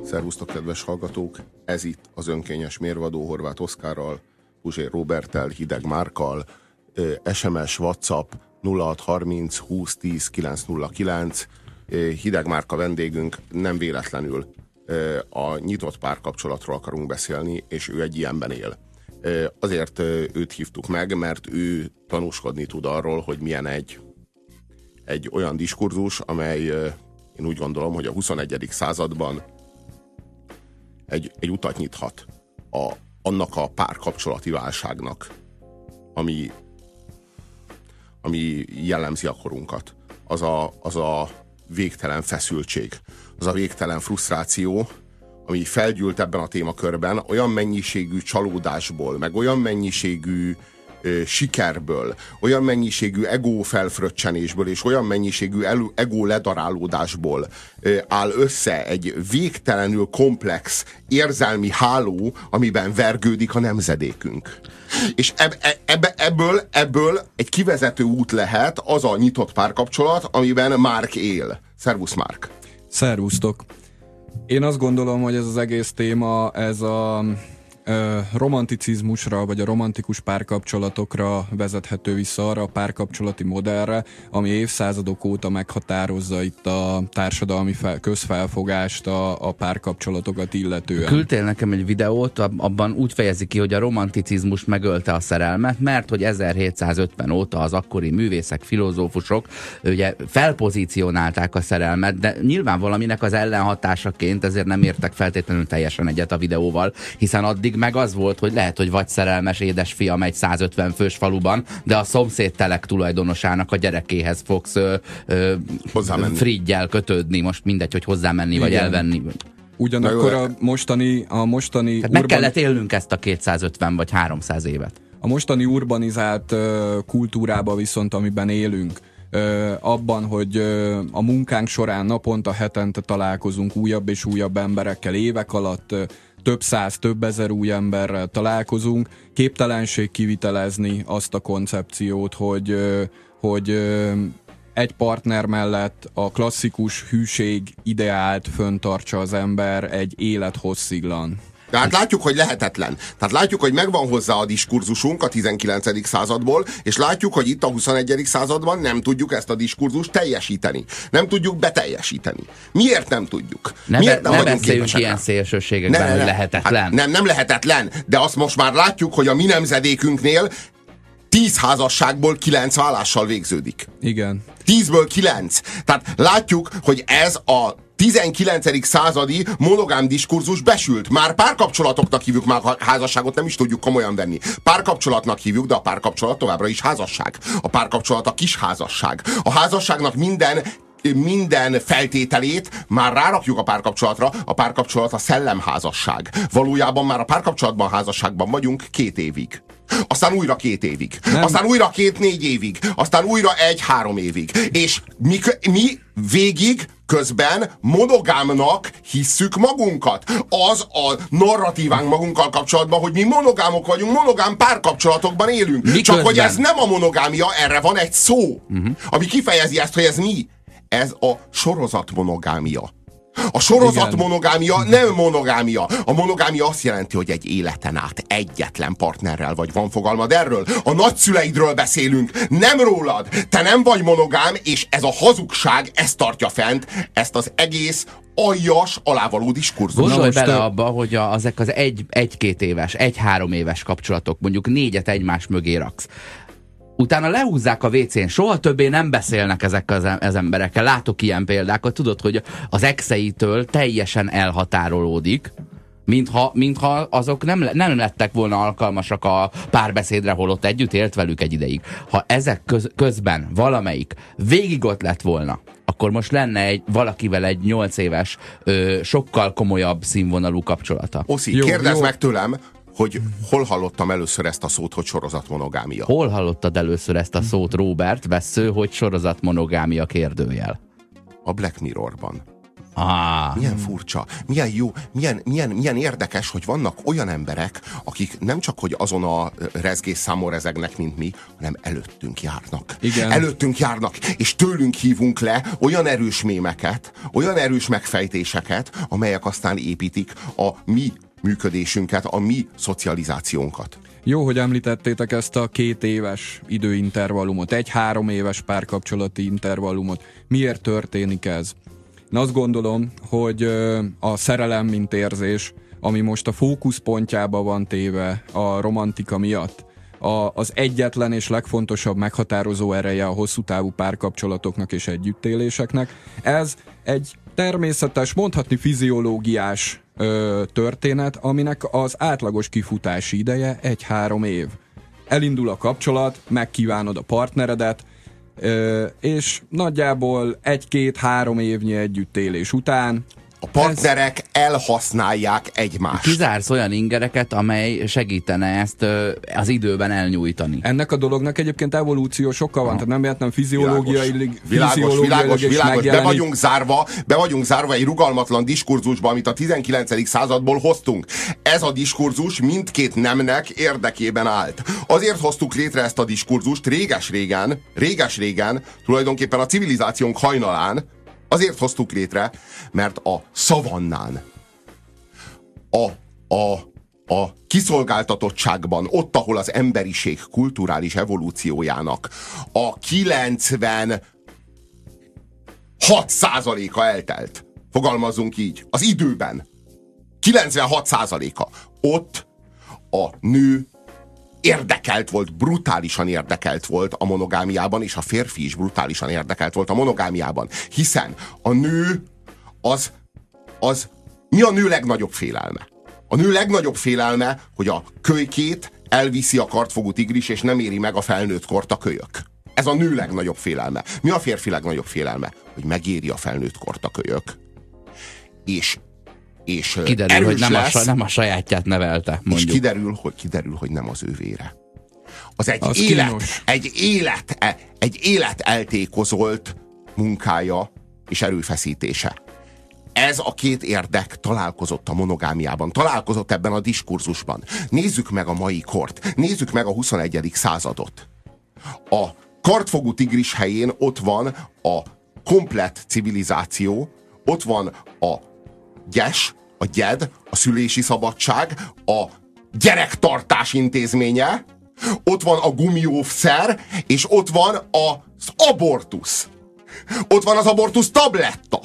Szervusztok, kedves hallgatók! Ez itt az önkényes mérvadó Horváth Oszkárral, Puzsér Róberttel, Hideg Márkkal, SMS, WhatsApp 0630 20 10 909. Hideg Márka vendégünk, nem véletlenül a nyitott párkapcsolatról akarunk beszélni, és ő egy ilyenben él. Azért őt hívtuk meg, mert ő tanúskodni tud arról, hogy milyen egy olyan diskurzus, amely én úgy gondolom, hogy a 21. században egy utat nyithat annak a párkapcsolati válságnak, ami jellemzi a korunkat. Az a végtelen feszültség, az a végtelen frusztráció, ami felgyűlt ebben a témakörben, olyan mennyiségű csalódásból, meg olyan mennyiségű sikerből, olyan mennyiségű ego felfröccsenésből és olyan mennyiségű ego ledarálódásból áll össze egy végtelenül komplex érzelmi háló, amiben vergődik a nemzedékünk. És ebből egy kivezető út lehet az a nyitott párkapcsolat, amiben Márk él. Szervusz, Márk! Szervusztok! Én azt gondolom, hogy ez az egész téma, ez a romanticizmusra, vagy a romantikus párkapcsolatokra vezethető vissza, arra a párkapcsolati modellre, ami évszázadok óta meghatározza itt a társadalmi közfelfogást, a párkapcsolatokat illetően. Küldtél nekem egy videót, abban úgy fejezi ki, hogy a romanticizmus megölte a szerelmet, mert hogy 1750 óta az akkori művészek, filozófusok ugye felpozícionálták a szerelmet, de nyilván valaminek az ellenhatásaként, ezért nem értek feltétlenül teljesen egyet a videóval, hiszen addig meg az volt, hogy lehet, hogy vagy szerelmes édesfiam egy 150 fős faluban, de a szomszéd telek tulajdonosának a gyerekéhez fogsz friggyel kötődni, most mindegy, hogy hozzámenni, vagy elvenni. Ugyanakkor a mostani tehát meg kellett élnünk ezt a 250 vagy 300 évet. A mostani urbanizált kultúrába viszont, amiben élünk, abban, hogy a munkánk során naponta, hetente találkozunk újabb és újabb emberekkel, évek alatt több száz, több ezer új emberrel találkozunk, képtelenség kivitelezni azt a koncepciót, hogy egy partner mellett a klasszikus hűség ideált föntartsa az ember egy élethossziglan. De hát látjuk, hogy lehetetlen. Tehát látjuk, hogy megvan hozzá a diskurzusunk a 19. századból, és látjuk, hogy itt a 21. században nem tudjuk ezt a diskurzust teljesíteni. Nem tudjuk beteljesíteni. Miért nem tudjuk? Miért nem beszéljünk ilyen szélsőségekben, hogy lehetetlen. Hát nem lehetetlen, de azt most már látjuk, hogy a mi nemzedékünknél 10 házasságból 9 vállással végződik. Igen. 10-ből 9. Tehát látjuk, hogy ez a 19. századi monogám diskurzus besült. Már párkapcsolatoknak hívjuk, már házasságot nem is tudjuk komolyan venni. Párkapcsolatnak hívjuk, de a párkapcsolat továbbra is házasság. A párkapcsolat a kis házasság. A házasságnak minden feltételét már rárakjuk a párkapcsolatra, a párkapcsolat a szellemházasság. Valójában már a párkapcsolatban, házasságban vagyunk 2 évig. Aztán újra 2 évig. Nem. Aztán újra 2-4 évig. Aztán újra 1-3 évig. És mi végig közben monogámnak hisszük magunkat. Az a narratívánk magunkkal kapcsolatban, hogy mi monogámok vagyunk, monogám párkapcsolatokban élünk. Miközben? Csak hogy ez nem a monogámia, erre van egy szó, ami kifejezi ezt, hogy ez mi. Ez a sorozatmonogámia. A sorozat monogámia nem monogámia. A monogámia azt jelenti, hogy egy életen át egyetlen partnerrel vagy. Van fogalmad erről? A nagyszüleidről beszélünk, nem rólad. Te nem vagy monogám, és ez a hazugság, ez tartja fent ezt az egész aljas, alávaló diskurzus. Gondolj bele abba, hogy ezek az 1-2 éves, 1-3 éves kapcsolatok, mondjuk 4-et egymás mögé raksz. Utána lehúzzák a WC-n, soha többé nem beszélnek ezekkel az emberekkel. Látok ilyen példákat, tudod, hogy az exeitől teljesen elhatárolódik, mintha azok nem lettek volna alkalmasak a párbeszédre, holott együtt élt velük egy ideig. Ha ezek közben valamelyik végig ott lett volna, akkor most lenne valakivel egy 8 éves, sokkal komolyabb színvonalú kapcsolata. Oszi, kérdezz meg tőlem, hogy hol hallottam először ezt a szót, hogy sorozatmonogámia? Hol hallottad először ezt a szót, Róbert Vessző, hogy sorozatmonogámia kérdőjel? A Black Mirrorban. Milyen furcsa, milyen jó, milyen érdekes, hogy vannak olyan emberek, akik nem csak, hogy azon a rezgésszámon rezegnek, mint mi, hanem előttünk járnak. Igen. Előttünk járnak, és tőlünk hívunk le olyan erős mémeket, olyan erős megfejtéseket, amelyek aztán építik a mi működésünket, a mi szocializációnkat. Jó, hogy említettétek ezt a 2 éves időintervallumot, 1-3 éves párkapcsolati intervallumot. Miért történik ez? Én azt gondolom, hogy a szerelem, mint érzés, ami most a fókuszpontjába van téve a romantika miatt, az egyetlen és legfontosabb meghatározó ereje a hosszú távú párkapcsolatoknak és együttéléseknek. Ez egy természetes, mondhatni fiziológiás történet, aminek az átlagos kifutási ideje 1-3 év. Elindul a kapcsolat, megkívánod a partneredet, és nagyjából 1-2-3 évnyi együttélés után a partnerek elhasználják egymást. Kizársz olyan ingereket, amely segítene ezt az időben elnyújtani. Ennek a dolognak egyébként evolúciós oka van, tehát nem véletlen fiziológiailag világos. Be vagyunk zárva egy rugalmatlan diskurzusba, amit a 19. századból hoztunk. Ez a diskurzus mindkét nemnek érdekében állt. Azért hoztuk létre ezt a diskurzust réges-régen, tulajdonképpen a civilizációnk hajnalán, azért hoztuk létre, mert a szavannán, a kiszolgáltatottságban, ott, ahol az emberiség kulturális evolúciójának a 96%-a eltelt, fogalmazzunk így, az időben, 96%-a, ott a nő brutálisan érdekelt volt a monogámiában, és a férfi is brutálisan érdekelt volt a monogámiában. Hiszen a nő mi a nő legnagyobb félelme? A nő legnagyobb félelme, hogy a kölykét elviszi a kartfogú tigris, és nem éri meg a felnőtt kort a kölyök. Ez a nő legnagyobb félelme. Mi a férfi legnagyobb félelme? Hogy megéri a felnőtt kort a kölyök. És kiderül, hogy nem a sajátját nevelte, mondjuk. És kiderül, hogy nem az ővére. Az egy élet eltékozolt munkája és erőfeszítése. Ez a 2 érdek találkozott a monogámiában, találkozott ebben a diskurzusban. Nézzük meg a mai kort, nézzük meg a 21. századot. A kartfogú tigris helyén ott van a komplett civilizáció, ott van a gyes, a gyed, a szülési szabadság, a gyerektartás intézménye, ott van a gumiószer, és ott van az abortusz. Ott van az abortusz tabletta.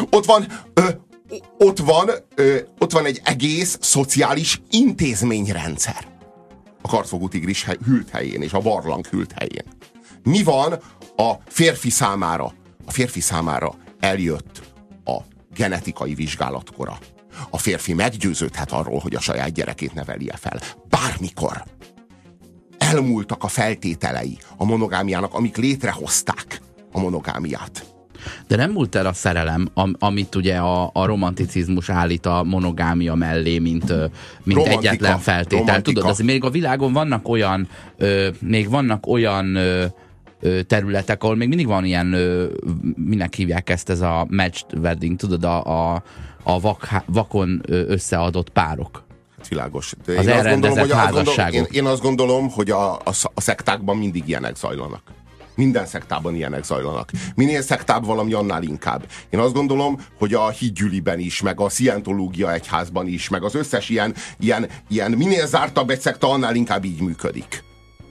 Ott van egy egész szociális intézményrendszer. A kartfogú tigris hűlt helyén, és a barlang hűlt helyén. Mi van a férfi számára? A férfi számára eljött a genetikai vizsgálatkora. A férfi meggyőződhet arról, hogy a saját gyerekét nevelje fel. Bármikor. Elmúltak a feltételei a monogámiának, amik létrehozták a monogámiát. De nem múlt el a szerelem, amit ugye a romanticizmus állít a monogámia mellé, mint egyetlen feltétel. Romantika. Tudod, azért még a világon vannak olyan területek, ahol még mindig van ilyen, minek hívják ezt, ez a matched wedding, tudod, a vakon összeadott párok. Világos. Az elrendezett házasságok. Én azt gondolom, hogy a szektákban mindig ilyenek zajlanak. Minden szektában ilyenek zajlanak. Minél szektább valami, annál inkább. Én azt gondolom, hogy a hídgyüliben is, meg a szientológia egyházban is, meg az összes ilyen minél zártabb egy szekta, annál inkább így működik.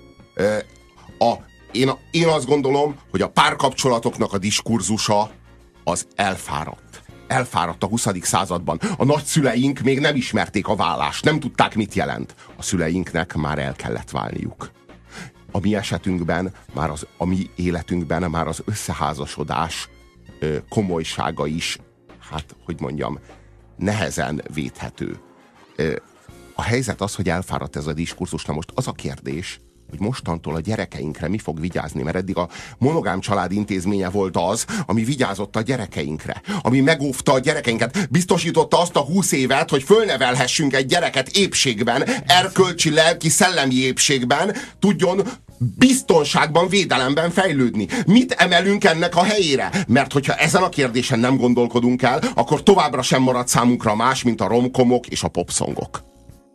Én azt gondolom, hogy a párkapcsolatoknak a diskurzusa az elfáradt. Elfáradt a 20. században. A nagyszüleink még nem ismerték a vállást, nem tudták, mit jelent. A szüleinknek már el kellett válniuk. A mi esetünkben, a mi életünkben már az összeházasodás komolysága is, nehezen védhető. A helyzet az, hogy elfáradt ez a diskurzus. Na most az a kérdés, hogy mostantól a gyerekeinkre mi fog vigyázni, mert eddig a monogám család intézménye volt az, ami vigyázott a gyerekeinkre, ami megóvta a gyerekeinket, biztosította azt a 20 évet, hogy fölnevelhessünk egy gyereket épségben, erkölcsi, lelki, szellemi épségben, tudjon biztonságban, védelemben fejlődni. Mit emelünk ennek a helyére? Mert hogyha ezen a kérdésen nem gondolkodunk el, akkor továbbra sem marad számunkra más, mint a romkomok és a popszongok.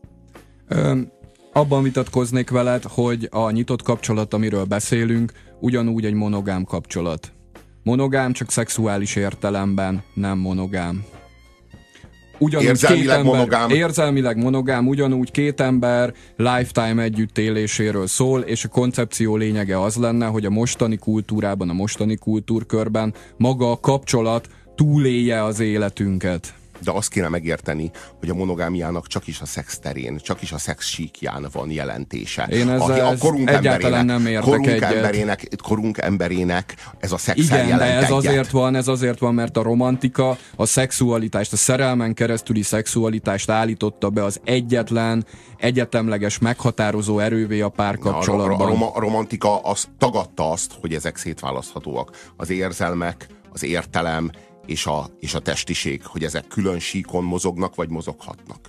Abban vitatkoznék veled, hogy a nyitott kapcsolat, amiről beszélünk, ugyanúgy egy monogám kapcsolat. Monogám csak szexuális értelemben, nem monogám. Ugyanúgy érzelmileg monogám. Érzelmileg monogám, ugyanúgy két ember lifetime együttéléséről szól, és a koncepció lényege az lenne, hogy a mostani kultúrában, a mostani kultúrkörben maga a kapcsolat túlélje az életünket. De azt kéne megérteni, hogy a monogámiának csak is a szex terén, csak is a szex síkján van jelentése. Én ezzel egyáltalán nem értek egyet. Korunk emberének ez a szex jelent de ez azért van, mert a romantika a szexualitást, a szerelmen keresztüli szexualitást állította be az egyetlen, egyetemleges, meghatározó erővé a párkapcsolatban. A romantika tagadta azt, hogy ezek szétválaszthatóak. Az érzelmek, az értelem, és a testiség, hogy ezek külön síkon mozognak, vagy mozoghatnak.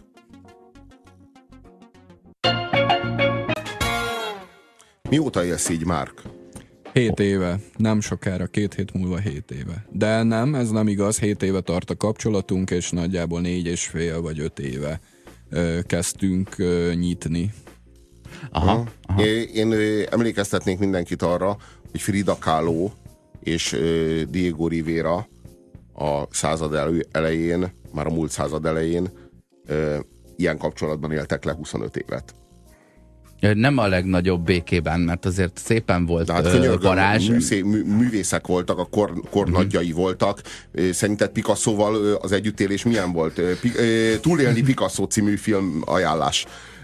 Mióta élsz így, Márk? 7 éve. Nem sokára, 2 hét múlva 7 éve. De nem, ez nem igaz, 7 éve tart a kapcsolatunk, és nagyjából 4,5 vagy 5 éve kezdtünk nyitni. Aha. Én emlékeztetnék mindenkit arra, hogy Frida Kahlo és Diego Rivera a század elején, már a múlt század elején ilyen kapcsolatban éltek le 25 évet. Nem a legnagyobb békében, mert azért szépen volt varázs. Művészek voltak, a kor nagyjai voltak. Szerinted Picasso-val az együttélés milyen volt? Túlélni Picasso című film ajánlás.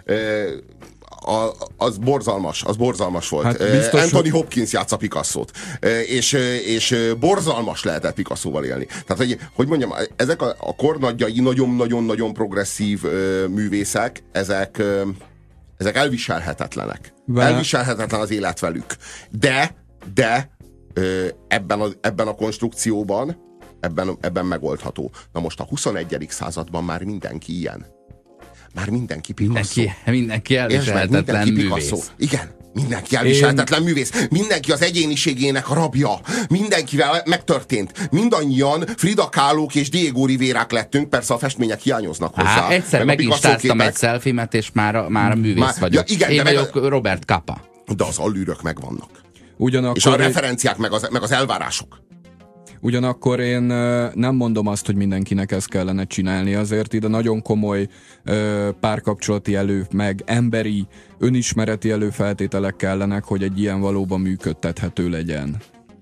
Az borzalmas volt. Hát Anthony Hopkins játsza Picasso-t. És borzalmas lehetett Picasso-val élni. Tehát, hogy mondjam, ezek a kornagyjai nagyon-nagyon-nagyon progresszív művészek, ezek elviselhetetlenek. Elviselhetetlen az élet velük. De ebben a konstrukcióban ebben megoldható. Na most a 21. században már mindenki ilyen. Már mindenki Picasso. Mindenki elviselhetetlen művész. Igen, mindenki elviselhetetlen művész. Mindenki az egyéniségének a rabja. Mindenkivel megtörtént. Mindannyian Frida Kahlo-k és Diego Riverák lettünk, persze a festmények hiányoznak hozzá. Egyszer meginstáztam egy selfie-met, és már a művész vagyok. Ja, igen, én vagyok Robert Capa. De az allűrök megvannak. Ugyanakkor és a referenciák, meg az elvárások. Ugyanakkor én nem mondom azt, hogy mindenkinek ezt kellene csinálni, azért ide nagyon komoly párkapcsolati meg emberi, önismereti előfeltételek kellenek, hogy egy ilyen valóban működtethető legyen.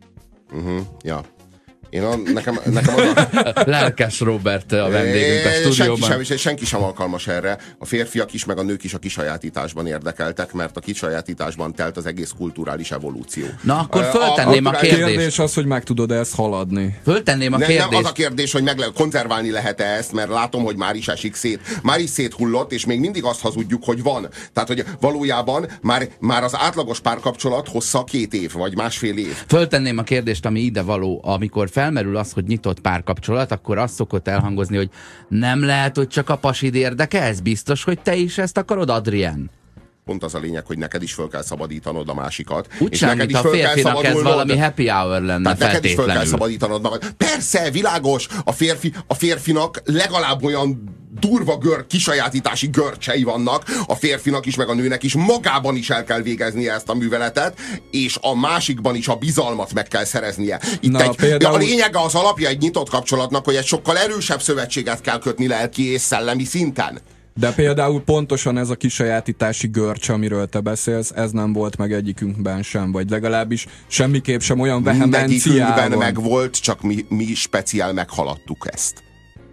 Ja. Nekem az a... Lelkes Robert a vendégünk a stúdióban. Senki sem alkalmas erre. A férfiak is, meg a nők is a kisajátításban érdekeltek, mert a kisajátításban telt az egész kulturális evolúció. Na, akkor föltenném a kérdést. A kérdés az, hogy meg tudod ezt haladni. Föltenném a kérdést. Nem az a kérdés, hogy konzerválni lehet-e ezt, mert látom, hogy már is esik szét. Már is széthullott, és még mindig azt hazudjuk, hogy van. Tehát, hogy valójában már az átlagos párkapcsolat hossza 2 év, vagy másfél év. Föltenném a kérdést, ami ide való, amikor felmerül az, hogy nyitott párkapcsolat, akkor azt szokott elhangozni, hogy nem lehet, hogy csak a pasid érdekel, ez biztos, hogy te is ezt akarod, Adrien? Pont az a lényeg, hogy neked is föl kell szabadítanod a másikat. Úgy sem, mint a férfinak ez valami happy hour lenne. Tehát neked is föl kell szabadítanod magad. Persze, világos, a férfinak legalább olyan durva kisajátítási görcsei vannak, a férfinak is, meg a nőnek is, magában is el kell végeznie ezt a műveletet, és a másikban is a bizalmat meg kell szereznie. A lényege, az alapja egy nyitott kapcsolatnak, hogy egy sokkal erősebb szövetséget kell kötni lelki és szellemi szinten. De például pontosan ez a kisajátítási görcs, amiről te beszélsz, ez nem volt meg egyikünkben sem, vagy legalábbis semmiképp sem olyan vehemenciával. Mindegyikünkben megvolt, csak mi speciál meghaladtuk ezt.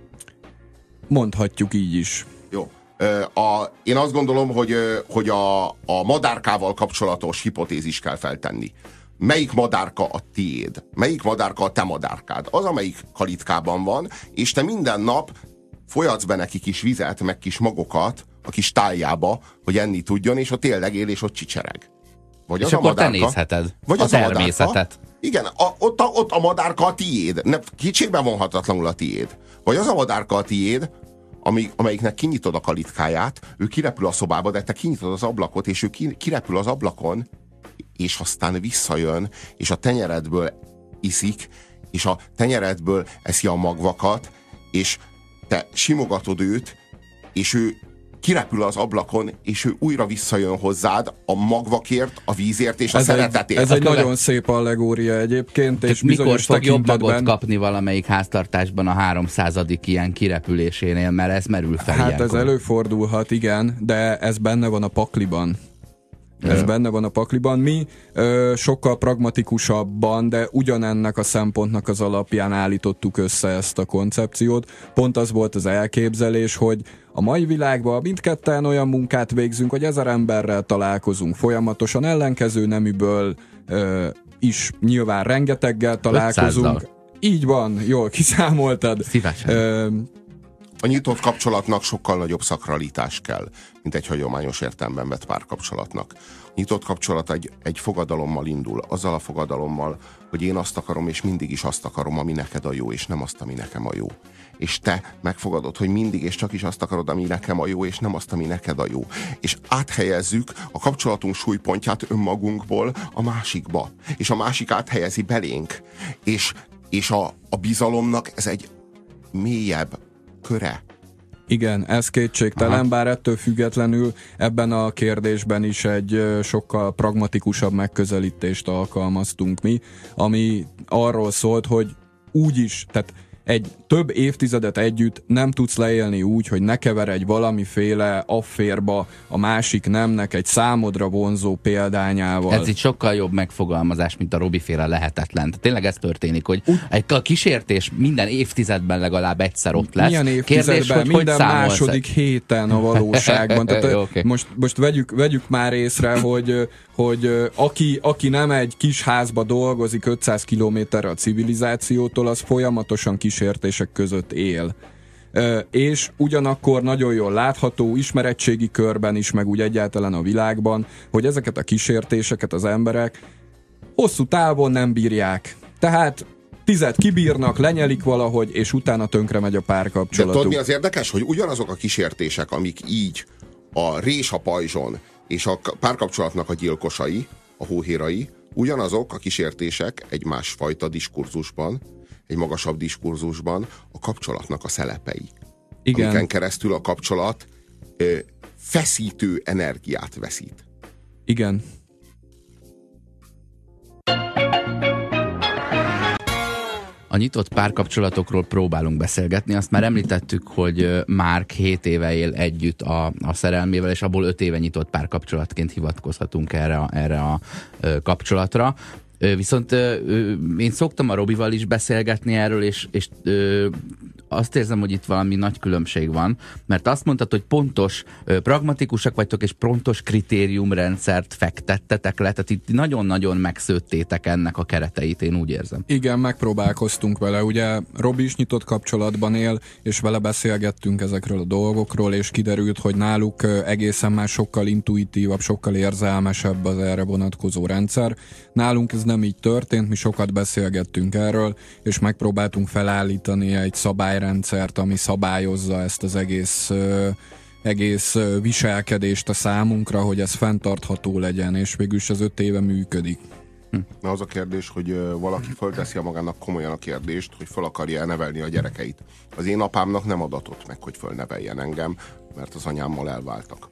Mondhatjuk így is. Jó. Én azt gondolom, hogy a madárkával kapcsolatos hipotézis kell feltenni. Melyik madárka a tiéd? Melyik madárka a te madárkád? Az, amelyik kalitkában van, és te minden nap folyatsz be neki kis vizet, meg kis magokat a kis tájjába, hogy enni tudjon, és ott tényleg él, és ott csicsereg. Vagy és az akkor te nézheted vagy a természetet. Igen, ott a madárka a tiéd. Kétségbe vonhatatlanul a tiéd. Vagy az a madárka a tiéd, amelyiknek kinyitod a kalitkáját, ő kirepül a szobába, de te kinyitod az ablakot, és ő kirepül az ablakon, és aztán visszajön, és a tenyeredből iszik, és a tenyeredből eszi a magvakat, és te simogatod őt, és ő kirepül az ablakon, és ő újra visszajön hozzád a magvakért, a vízért és a szeretetért. Ez egy nagyon szép allegória egyébként, és mikor fog jobb magot kapni valamelyik háztartásban a 300. ilyen kirepülésénél, mert ez merül fel Hát ilyenkor. Ez előfordulhat, igen, de ez benne van a pakliban. Ez benne van a pakliban. Mi sokkal pragmatikusabban, de ugyanennek a szempontnak az alapján állítottuk össze ezt a koncepciót. Pont az volt az elképzelés, hogy a mai világban mindketten olyan munkát végzünk, hogy 1000 emberrel találkozunk folyamatosan, ellenkező neműből is nyilván rengeteggel találkozunk. 500-zal. Így van, jól kiszámoltad. Szívesen. A nyitott kapcsolatnak sokkal nagyobb szakralitás kell, mint egy hagyományos értelemben vett párkapcsolatnak. A nyitott kapcsolat egy fogadalommal indul, azzal a fogadalommal, hogy én azt akarom, és mindig is azt akarom, ami neked a jó, és nem azt, ami nekem a jó. És te megfogadod, hogy mindig és csak is azt akarod, ami nekem a jó, és nem azt, ami neked a jó. És áthelyezzük a kapcsolatunk súlypontját önmagunkból a másikba. És a másik áthelyezi belénk. És a bizalomnak ez egy mélyebb köre. Igen, ez kétségtelen, bár ettől függetlenül ebben a kérdésben is egy sokkal pragmatikusabb megközelítést alkalmaztunk mi, ami arról szólt, hogy úgyis, tehát egy több évtizedet együtt nem tudsz leélni úgy, hogy ne keveredj valamiféle afférba a másik nemnek egy számodra vonzó példányával. Ez így sokkal jobb megfogalmazás, mint a Robi-féle lehetetlen. Tehát tényleg ez történik, hogy egy kísértés minden évtizedben legalább egyszer ott lesz. Milyen évtizedben? Kérdés, minden második héten a valóságban. Tehát Jó, okay. most vegyük már észre, hogy aki nem egy kis házba dolgozik 500 kilométerre a civilizációtól, az folyamatosan kísértések között él. És ugyanakkor nagyon jól látható ismeretségi körben is, meg úgy egyáltalán a világban, hogy ezeket a kísértéseket az emberek hosszú távon nem bírják. Tehát 10 kibírnak, lenyelik valahogy, és utána tönkre megy a párkapcsolatuk. De tudod, mi az érdekes? Hogy ugyanazok a kísértések, amik így a rés a pajzson és a párkapcsolatnak a gyilkosai, a hóhérai, ugyanazok a kísértések egy másfajta diskurzusban, egy magasabb diskurzusban a kapcsolatnak a szelepei. Igen. Amiken keresztül a kapcsolat feszítő energiát veszít. Igen. A nyitott párkapcsolatokról próbálunk beszélgetni. Azt már említettük, hogy Mark 7 éve él együtt a szerelmével, és abból 5 éve nyitott párkapcsolatként hivatkozhatunk erre a kapcsolatra. Viszont én szoktam a Robival is beszélgetni erről, és azt érzem, hogy itt valami nagy különbség van, mert azt mondtad, hogy pontos, pragmatikusak vagytok, és pontos kritériumrendszert fektettetek le, tehát itt nagyon-nagyon megszőttétek ennek a kereteit, én úgy érzem. Igen, megpróbálkoztunk vele, ugye Robi is nyitott kapcsolatban él, és vele beszélgettünk ezekről a dolgokról, és kiderült, hogy náluk egészen már sokkal intuitívabb, sokkal érzelmesebb az erre vonatkozó rendszer. Nálunk ez nem így történt, mi sokat beszélgettünk erről, és megpróbáltunk felállítani egy szabályrendszert, ami szabályozza ezt az egész viselkedést a számunkra, hogy ez fenntartható legyen, és végülis az 5 éve működik. Na az a kérdés, hogy valaki fölteszi a magának komolyan a kérdést, hogy föl akarja nevelni a gyerekeit. Az én apámnak nem adatott meg, hogy fölneveljen engem, mert az anyámmal elváltak.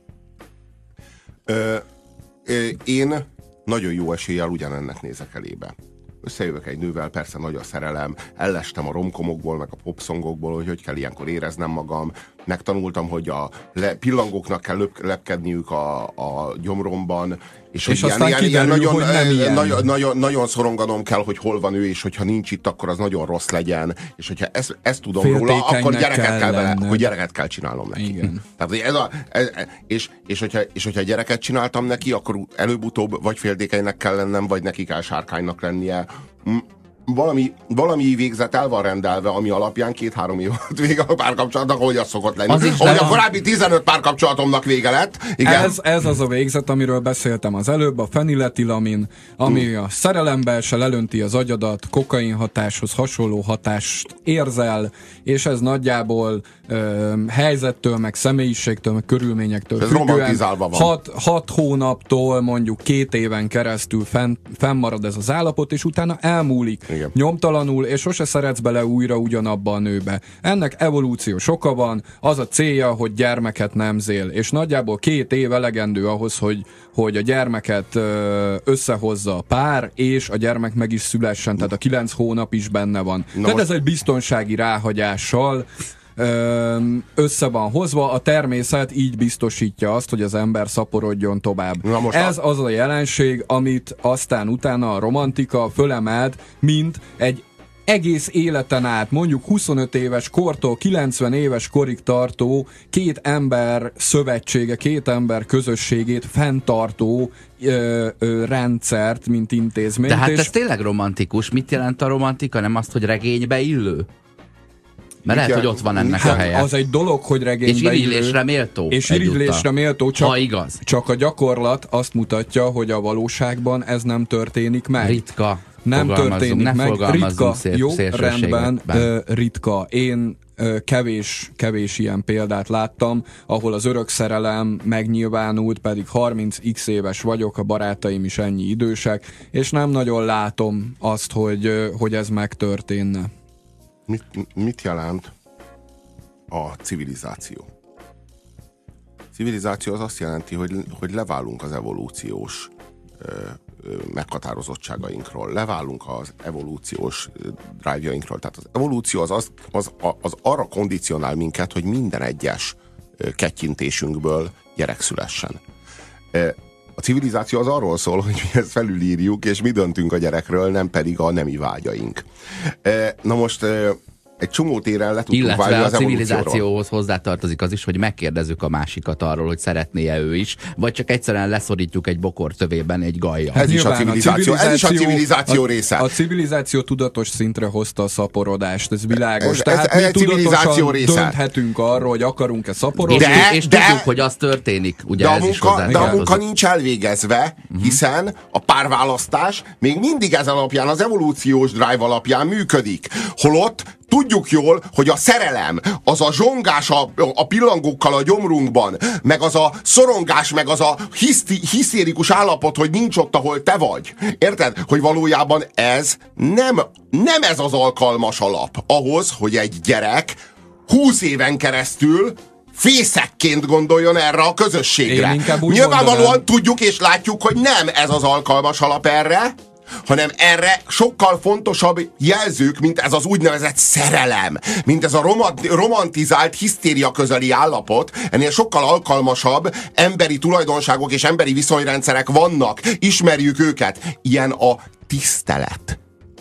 Én nagyon jó eséllyel ugyanennek nézek elébe. Összejövök egy nővel, persze nagy a szerelem, ellestem a romkomokból, meg a popszongokból, hogy kell ilyenkor éreznem magam. Megtanultam, hogy a pillangóknak kell lepkedniük a gyomromban, és aztán kiderül, hogy nem ilyen. Nagyon szoronganom kell, hogy hol van ő, és hogyha nincs itt, akkor az nagyon rossz legyen, és hogyha ezt tudom róla, akkor gyereket kell csinálnom neki. Igen. Tehát és hogyha gyereket csináltam neki, akkor előbb-utóbb vagy féltékenynek kell lennem, vagy neki kell sárkánynak lennie. valami végzet el van rendelve, ami alapján 2-3 év alatt vége a párkapcsolatnak, ahogy az szokott lenni. Ahogy a korábbi 15 párkapcsolatomnak vége lett. Igen. Ez az a végzet, amiről beszéltem az előbb, a feniletilamin, ami a szerelembe esel, elönti az agyadat, kokain hatáshoz hasonló hatást érzel, és ez nagyjából helyzettől, meg személyiségtől, meg körülményektől függően 6 hónaptól mondjuk 2 éven keresztül fennmarad ez az állapot, és utána elmúlik. Igen. Nyomtalanul, és sose szeretsz bele újra ugyanabba a nőbe. Ennek evolúciós oka van, az a célja, hogy gyermeket nemzél, és nagyjából 2 év elegendő ahhoz, hogy a gyermeket összehozza a pár, és a gyermek meg is szülessen, tehát a 9 hónap is benne van. Tehát ez egy biztonsági ráhagyással össze van hozva, a természet így biztosítja azt, hogy az ember szaporodjon tovább. Ez az a jelenség, amit aztán utána a romantika fölemelt, mint egy egész életen át, mondjuk 25 éves kortól 90 éves korig tartó 2 ember szövetsége, 2 ember közösségét fenntartó rendszert, mint intézményt. De hát ez tényleg romantikus. Mit jelent a romantika? Nem azt, hogy regénybe illő? Mert lehet, hogy ott van ennek a helye. Az egy dolog, hogy regénybe illő. És irigylésre méltó. És irigylésre méltó, ha igaz. Csak a gyakorlat azt mutatja, hogy a valóságban ez nem történik meg. Ritka. Nem történik meg. Ritka. Jó, rendben. Ritka. Én kevés ilyen példát láttam, ahol az örök szerelem megnyilvánult, pedig 30x éves vagyok, a barátaim is ennyi idősek, és nem nagyon látom azt, hogy ez megtörténne. Mit jelent a civilizáció? Civilizáció az azt jelenti, hogy leválunk az evolúciós meghatározottságainkról, leválunk az evolúciós drive-jainkról. Tehát az evolúció az arra kondicionál minket, hogy minden egyes kettyintésünkből gyerek szülessen. A civilizáció az arról szól, hogy mi ezt felülírjuk, és mi döntünk a gyerekről, nem pedig a nemi vágyaink. Na most egy csomó téren le tudtunk válni az evolúcióról. Illetve a civilizációhoz hozzátartozik az is, hogy megkérdezzük a másikat arról, hogy szeretné-e ő is, vagy csak egyszerűen leszorítjuk egy bokor tövében egy gajjal. Ez is a civilizáció része. A civilizáció tudatos szintre hozta a szaporodást, ez világos. Tehát mi tudatosan dönthetünk arról, hogy akarunk-e szaporodni. És tudjuk, hogy az történik. Ugye de a munka nincs elvégezve, hiszen a párválasztás még mindig ez alapján, az evolúciós drive alapján működik. Holott tudjuk jól, hogy a szerelem, az a zsongás a pillangókkal a gyomrunkban, meg az a szorongás, meg az a hisztérikus állapot, hogy nincs ott, ahol te vagy. Érted? Hogy valójában ez nem ez az alkalmas alap ahhoz, hogy egy gyerek 20 éven keresztül fészekként gondoljon erre a közösségre. Nyilvánvalóan tudjuk és látjuk, hogy nem ez az alkalmas alap erre, hanem erre sokkal fontosabb jelzők, mint ez az úgynevezett szerelem, mint ez a romantizált, hisztéria közeli állapot, ennél sokkal alkalmasabb emberi tulajdonságok és emberi viszonyrendszerek vannak, ismerjük őket. Ilyen a tisztelet.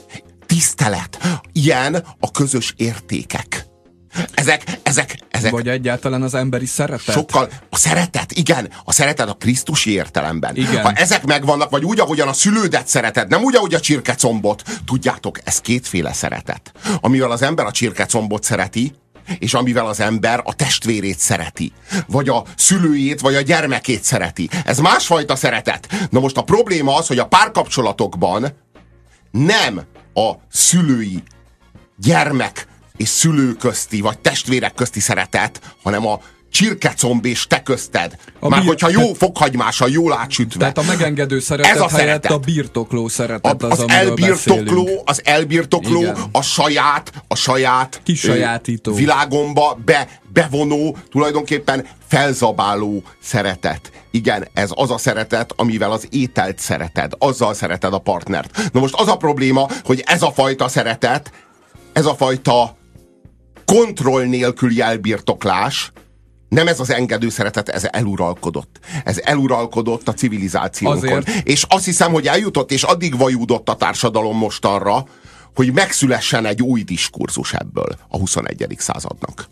Ilyen a közös értékek. Ezek. Vagy egyáltalán az emberi szeretet. Sokkal. A szeretet, igen. A szeretet a krisztusi értelemben. Igen. Ha ezek megvannak, vagy úgy, ahogyan a szülődet szereted, nem úgy, ahogy a csirkecombot. Tudjátok, ez kétféle szeretet. Amivel az ember a csirkecombot szereti, és amivel az ember a testvérét szereti. Vagy a szülőjét, vagy a gyermekét szereti. Ez másfajta szeretet. Na most a probléma az, hogy a párkapcsolatokban nem a szülői, gyermek és szülő közti, vagy testvérek közti szeretet, hanem a csirkecomb és te közted. Már hogyha jó fokhagymással, jól átsütve. Tehát a megengedő szeretet ez a helyett szeretet. A birtokló szeretet az elbirtokló, igen. a saját kisajátító világomba bevonó, tulajdonképpen felzabáló szeretet. Igen, ez az a szeretet, amivel az ételt szereted. Azzal szereted a partnert. Na most az a probléma, hogy ez a fajta szeretet, ez a fajta kontroll nélküli elbirtoklás, nem ez az engedő szeretet, ez eluralkodott. Ez eluralkodott a civilizációnkon. Azért. És azt hiszem, hogy eljutott, és addig vajúdott a társadalom mostanra, hogy megszülessen egy új diskurzus ebből a 21. századnak.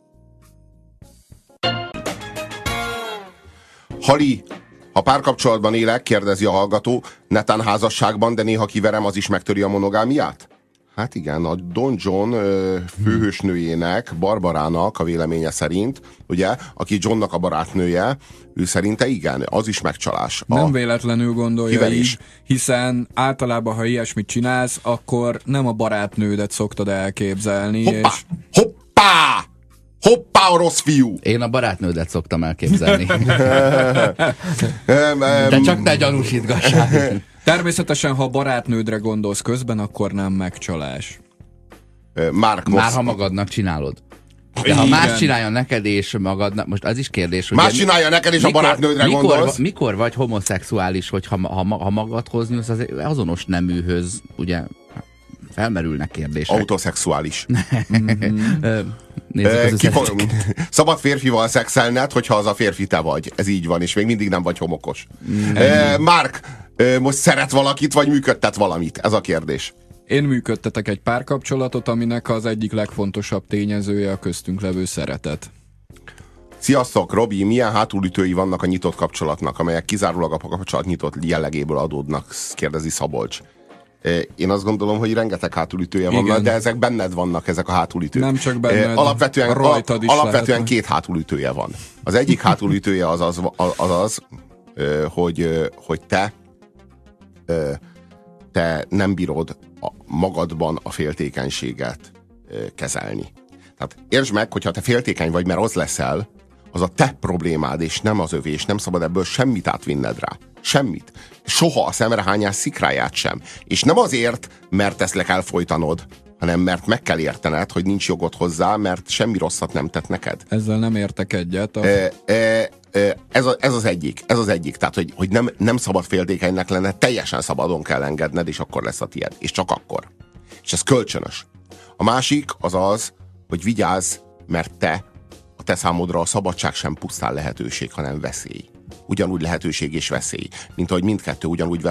Hali, ha párkapcsolatban élek, kérdezi a hallgató, netán házasságban, de néha kiverem, az is megtöri a monogámiát? Hát igen, a Don John főhősnőjének, Barbarának a véleménye szerint, ugye, aki Johnnak a barátnője, ő szerinte igen, az is megcsalás. Nem véletlenül gondolja kiverés. így, hiszen általában, ha ilyesmit csinálsz, akkor nem a barátnődet szoktad elképzelni. Hoppá! És... Hoppá! Hoppá, a rossz fiú! Én a barátnődet szoktam elképzelni. De csak ne gyanúsítgassál. Természetesen, ha barátnődre gondolsz közben, akkor nem megcsalás. Mark Már ha magadnak csinálod. De ha más csinálja neked és magadnak, most az is kérdés, hogy... Más csinálja neked és a barátnődre gondolsz? Mikor vagy homoszexuális, hogy ha magadhoz nyúlsz, az azonos neműhöz, ugye, felmerülnek kérdések. Autoszexuális. Szabad férfival szexelned, hogyha az a férfi te vagy. Ez így van, és még mindig nem vagy homokos. Mark, most szeret valakit, vagy működtet valamit? Ez a kérdés. Én működtetek egy párkapcsolatot, aminek az egyik legfontosabb tényezője a köztünk levő szeretet. Sziasztok, Robi, milyen hátulütői vannak a nyitott kapcsolatnak, amelyek kizárólag a kapcsolat nyitott jellegéből adódnak, kérdezi Szabolcs. Én azt gondolom, hogy rengeteg hátulütője vannak, de ezek benned vannak, ezek a hátulütők. Nem csak benned, alapvetően két hátulütője van. Az egyik hátulütője az, hogy te nem bírod magadban a féltékenységet kezelni. Tehát értsd meg, hogyha te féltékeny vagy, mert az leszel, az a te problémád, és nem az övé, és nem szabad ebből semmit átvinned rá. Semmit. Soha a szemrehányás szikráját sem. És nem azért, mert ezt le kell folytanod, hanem mert meg kell értened, hogy nincs jogod hozzá, mert semmi rosszat nem tett neked. Ezzel nem értek egyet. Ez az egyik. Tehát, hogy nem szabad féltékenynek lenne, teljesen szabadon kell engedned, és akkor lesz a tiéd. És csak akkor. És ez kölcsönös. A másik az, hogy vigyázz, mert a te számodra a szabadság sem pusztán lehetőség, hanem veszély. Ugyanúgy lehetőség és veszély. Mint ahogy mindkettő ugyanúgy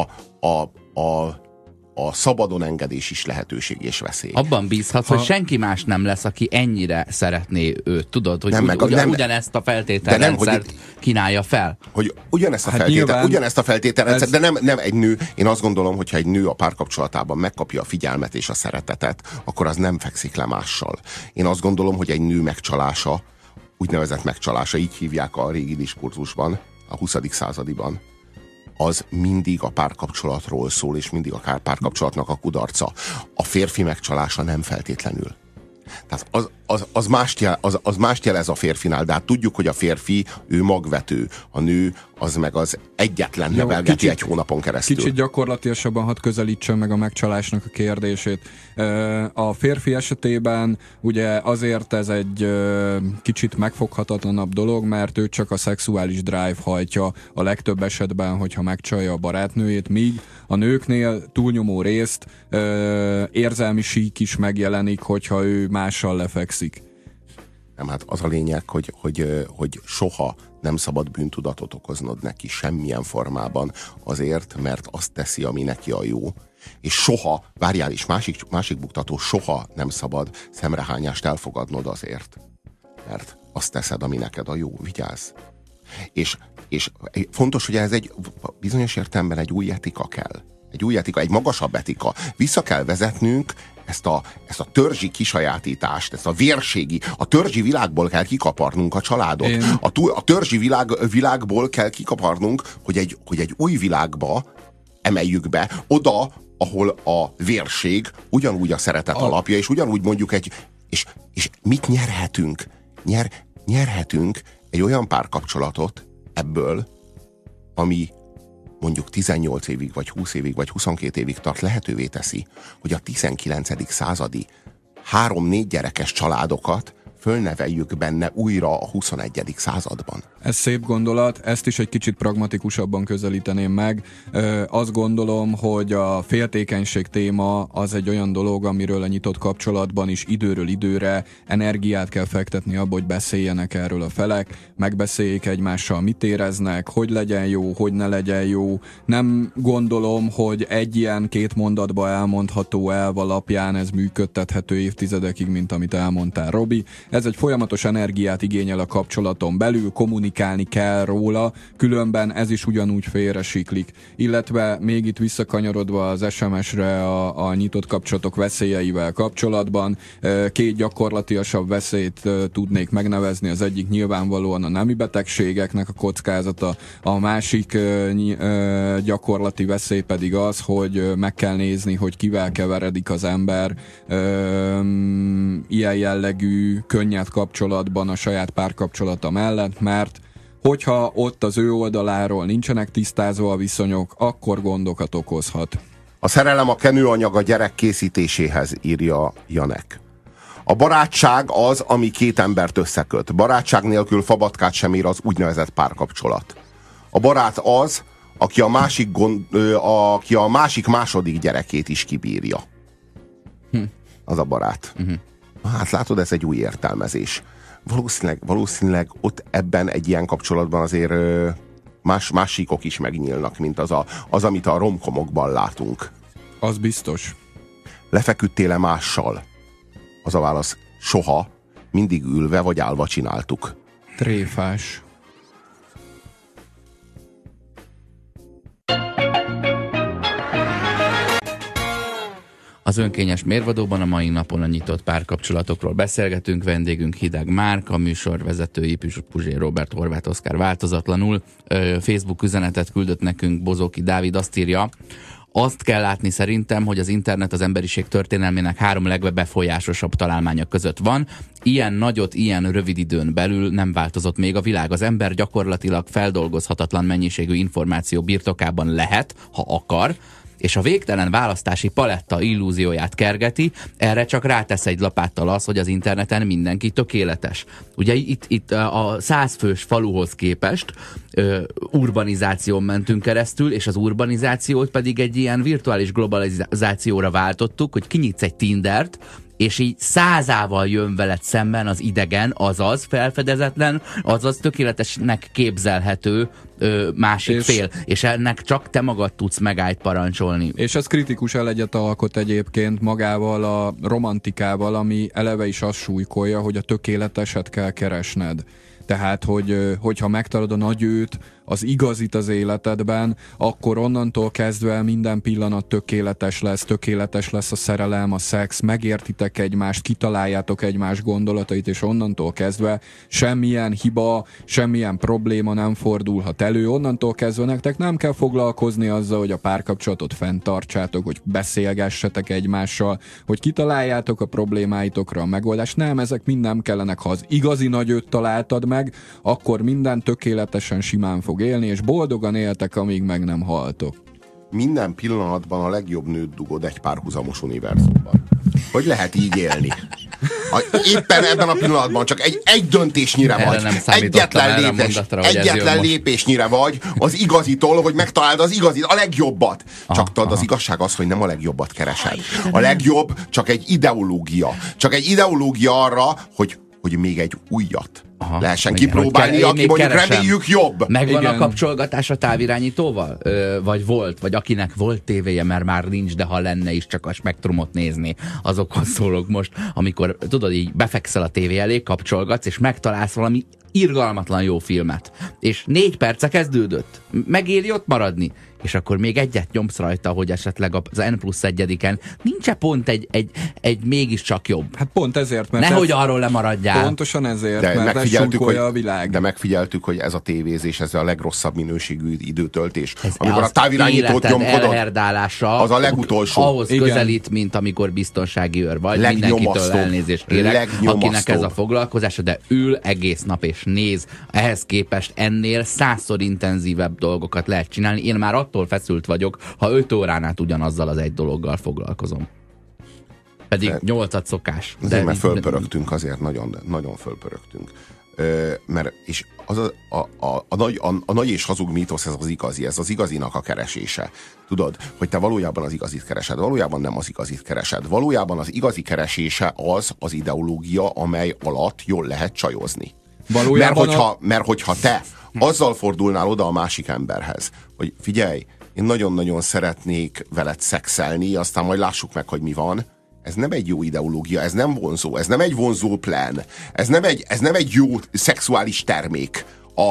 a szabadon engedés is lehetőség és veszély. Abban bízhatsz, hogy senki más nem lesz, aki ennyire szeretné őt. Tudod, hogy ugyanezt a feltételrendszert kínálja fel. Hogy ugyanezt a feltételrendszert, de nem egy nő. Én azt gondolom, hogyha egy nő a párkapcsolatában megkapja a figyelmet és a szeretetet, akkor az nem fekszik le mással. Én azt gondolom, hogy egy nő megcsalása, úgynevezett megcsalása, így hívják a régi diskurzusban, a 20. századiban, az mindig a párkapcsolatról szól, és mindig a párkapcsolatnak a kudarca. A férfi megcsalása nem feltétlenül. Tehát az mást jelez a férfinál, de hát tudjuk, hogy a férfi, ő magvető, a nő az meg az egyetlen nevelgeti egy hónapon keresztül. Kicsit gyakorlatilasabban hadd közelítsem meg a megcsalásnak a kérdését. A férfi esetében ugye azért ez egy kicsit megfoghatatlanabb dolog, mert ő csak a szexuális drive hajtja a legtöbb esetben, hogyha megcsalja a barátnőjét, míg a nőknél túlnyomó részt érzelmi sík is megjelenik, hogyha ő mással lefekszik. Nem, hát az a lényeg, hogy soha nem szabad bűntudatot okoznod neki semmilyen formában azért, mert azt teszi, ami neki a jó. És soha, várjál is, másik buktató, soha nem szabad szemrehányást elfogadnod azért, mert azt teszed, ami neked a jó. Vigyázz! És fontos, hogy ez egy bizonyos értelemben egy új etika kell. Egy új etika, egy magasabb etika. Vissza kell vezetnünk ezt a törzsi kisajátítást, ezt a vérségi, a törzsi világból kell kikaparnunk a családot. A törzsi világból kell kikaparnunk, hogy egy új világba emeljük be, oda, ahol a vérség ugyanúgy a szeretet alapja, és ugyanúgy mondjuk és mit nyerhetünk? Nyerhetünk egy olyan párkapcsolatot ebből, ami mondjuk 18 évig, vagy 20 évig, vagy 22 évig tart, lehetővé teszi, hogy a 19. századi 3-4 gyerekes családokat fölneveljük benne újra a 21. században. Ez szép gondolat, ezt is egy kicsit pragmatikusabban közelíteném meg. Azt gondolom, hogy a féltékenység téma az egy olyan dolog, amiről a nyitott kapcsolatban is időről időre energiát kell fektetni abba, hogy beszéljenek erről a felek, megbeszéljék egymással, mit éreznek, hogy legyen jó, hogy ne legyen jó. Nem gondolom, hogy egy ilyen 2 mondatba elmondható elv alapján ez működtethető évtizedekig, mint amit elmondtál, Robi. Ez egy folyamatos energiát igényel a kapcsolaton belül, kommunikálni kell róla, különben ez is ugyanúgy félresiklik. Illetve még itt visszakanyarodva az SMS-re a nyitott kapcsolatok veszélyeivel kapcsolatban, két gyakorlatiasabb veszélyt tudnék megnevezni. Az egyik nyilvánvalóan a nemi betegségeknek a kockázata, a másik gyakorlati veszély pedig az, hogy meg kell nézni, hogy kivel keveredik az ember ilyen jellegű, könnyed kapcsolatban a saját párkapcsolata mellett, mert hogyha ott az ő oldaláról nincsenek tisztázva a viszonyok, akkor gondokat okozhat. A szerelem a kenőanyag a gyerek készítéséhez, írja Janek. A barátság az, ami két embert összeköt. Barátság nélkül fabatkát sem ér az úgynevezett párkapcsolat. A barát az, aki a másik második gyerekét is kibírja. Az a barát. Hát látod, ez egy új értelmezés. Valószínűleg ott ebben egy ilyen kapcsolatban azért más síkok is megnyílnak, mint az, amit a romkomokban látunk. Az biztos. Lefeküdtél-e mással? Az a válasz, soha, mindig ülve vagy állva csináltuk. Tréfás. Az önkényes mérvadóban a mai napon a nyitott párkapcsolatokról beszélgetünk. Vendégünk Hideg Márk, a műsorvezetői Puzsér Robert, Horváth Oszkár változatlanul. Facebook üzenetet küldött nekünk Bozóki Dávid, azt írja: azt kell látni szerintem, hogy az internet az emberiség történelmének 3 legbefolyásosabb találmánya között van. Ilyen nagyot, ilyen rövid időn belül nem változott még a világ. Az ember gyakorlatilag feldolgozhatatlan mennyiségű információ birtokában lehet, ha akar, és a végtelen választási paletta illúzióját kergeti, erre csak rátesz egy lapáttal az, hogy az interneten mindenki tökéletes. Ugye itt a 100 fős faluhoz képest urbanizáción mentünk keresztül, és az urbanizációt pedig egy ilyen virtuális globalizációra váltottuk, hogy kinyitsz egy Tindert, és így 100-ával jön veled szemben az idegen, azaz felfedezetlen, azaz tökéletesnek képzelhető másik fél. És ennek csak te magad tudsz megállt parancsolni. És ez kritikus elegyet alkot egyébként magával a romantikával, ami eleve is azt súlykolja, hogy a tökéleteset kell keresned. Tehát, hogyha megtalálod a nagy őt, az igazit az életedben, akkor onnantól kezdve minden pillanat tökéletes lesz a szerelem, a szex, megértitek egymást, kitaláljátok egymás gondolatait, és onnantól kezdve semmilyen hiba, semmilyen probléma nem fordulhat elő. Onnantól kezdve nektek nem kell foglalkozni azzal, hogy a párkapcsolatot fenntartsátok, hogy beszélgessetek egymással, hogy kitaláljátok a problémáitokra a megoldást. Nem, ezek mind nem kellenek. Ha az igazi nagy őt találtad meg, akkor minden tökéletesen simán fog élni, és boldogan éltek, amíg meg nem haltok. Minden pillanatban a legjobb nőt dugod egy párhuzamos univerzumban. Hogy lehet így élni? Éppen ebben a pillanatban csak egy döntésnyire vagy. Egyetlen lépésnyire vagy az igazitól, hogy megtaláld az igazit, a legjobbat. Csak tudod, az igazság az, hogy nem a legjobbat keresed. A legjobb csak egy ideológia. Csak egy ideológia arra, hogy még egy újat lehessen kipróbálni, aki mondjuk reméljük jobb. Megvan a kapcsolgatás a távirányítóval? Vagy volt? Vagy akinek volt tévéje, mert már nincs, de ha lenne is, csak a spektrumot nézni. Azokhoz szólok most, amikor tudod, így befekszel a tévé elé, kapcsolgatsz, és megtalálsz valami irgalmatlan jó filmet. És 4 perce kezdődött. Megéri ott maradni. És akkor még egyet nyomsz rajta, hogy esetleg az N+1-en nincs-e pont egy mégiscsak jobb. Hát pont ezért, mert nehogy arról lemaradjál. Pontosan ezért, mert ez súlykolja a világ. De megfigyeltük, hogy ez a tévézés, ez a legrosszabb minőségű időtöltés. Amikor a távirányítót nyomkodod, az a legutolsó. Ahhoz közelít, mint amikor biztonsági őr vagy. Mindenkitől elnézést kérek, akinek ez a foglalkozása, de ül egész nap és néz. Ehhez képest ennél 100-szor intenzívebb dolgokat lehet csinálni. Én már attól feszült vagyok, ha 5 órán át ugyanazzal az egy dologgal foglalkozom. Pedig 8 szokás. Mert fölpörögtünk azért, nagyon fölpörögtünk. Mert és a nagy és hazug mítosz, ez az igazinak a keresése. Tudod, hogy te valójában az igazit keresed, valójában nem az igazit keresed. Valójában az igazi keresése az ideológia, amely alatt jól lehet csajozni. Mert hogyha te azzal fordulnál oda a másik emberhez, hogy figyelj, én nagyon-nagyon szeretnék veled szexelni, aztán majd lássuk meg, hogy mi van, Ez nem egy jó ideológia, ez nem vonzó, ez nem egy vonzó plan, ez nem egy jó szexuális termék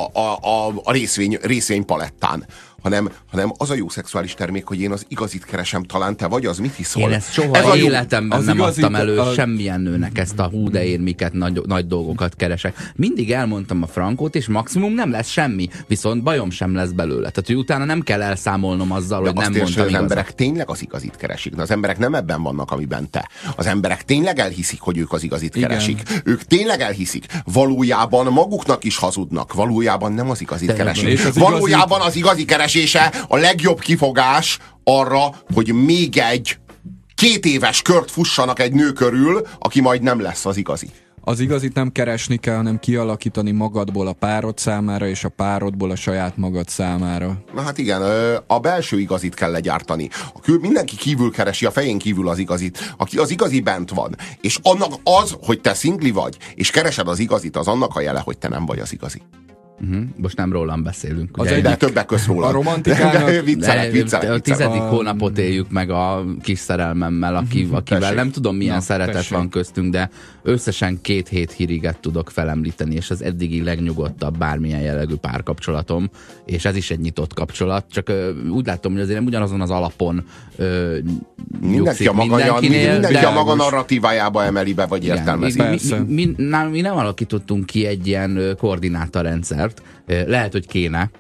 a részvénypalettán, hanem az a jó szexuális termék, hogy én az igazit keresem, talán te vagy, az mit hiszol? Én ezt soha életemben nem adtam elő semmilyen nőnek ezt a hú de én miket nagy dolgokat keresek. Mindig elmondtam a frankót, és maximum nem lesz semmi, viszont bajom sem lesz belőle. Tehát, hogy utána nem kell elszámolnom azzal, hogy nem mondtam igazat. Az emberek tényleg az igazit keresik. De az emberek nem ebben vannak, amiben te. Az emberek tényleg elhiszik, hogy ők az igazit keresik. Ők tényleg elhiszik. Valójában maguknak is hazudnak. Valójában nem az igazit keresik. Valójában az igazi keresése a legjobb kifogás arra, hogy még egy 2 éves kört fussanak egy nő körül, aki majd nem lesz az igazi. Az igazit nem keresni kell, hanem kialakítani magadból a párod számára, és a párodból a saját magad számára. Na hát igen, a belső igazit kell legyártani. Mindenki kívül keresi, a fején kívül az igazit. Aki az igazi bent van. És annak az, hogy te szingli vagy, és keresed az igazit, az annak a jele, hogy te nem vagy az igazi. Most nem rólam beszélünk. Ugye? De többek közt róla. A romantikának... Viccelek. A 10. hónapot éljük meg a kis szerelmemmel, akivel nem tudom milyen szeretet van köztünk, de összesen 2 hét híriget tudok felemlíteni, és az eddigi legnyugodtabb bármilyen jellegű párkapcsolatom, és ez is egy nyitott kapcsolat, csak úgy látom, hogy azért nem ugyanazon az alapon mindenki a maga narratívájába emeli be, vagy értelmezi. Mi nem alakítottunk ki egy ilyen koordinátorrendszert. Lehet, hogy kéne.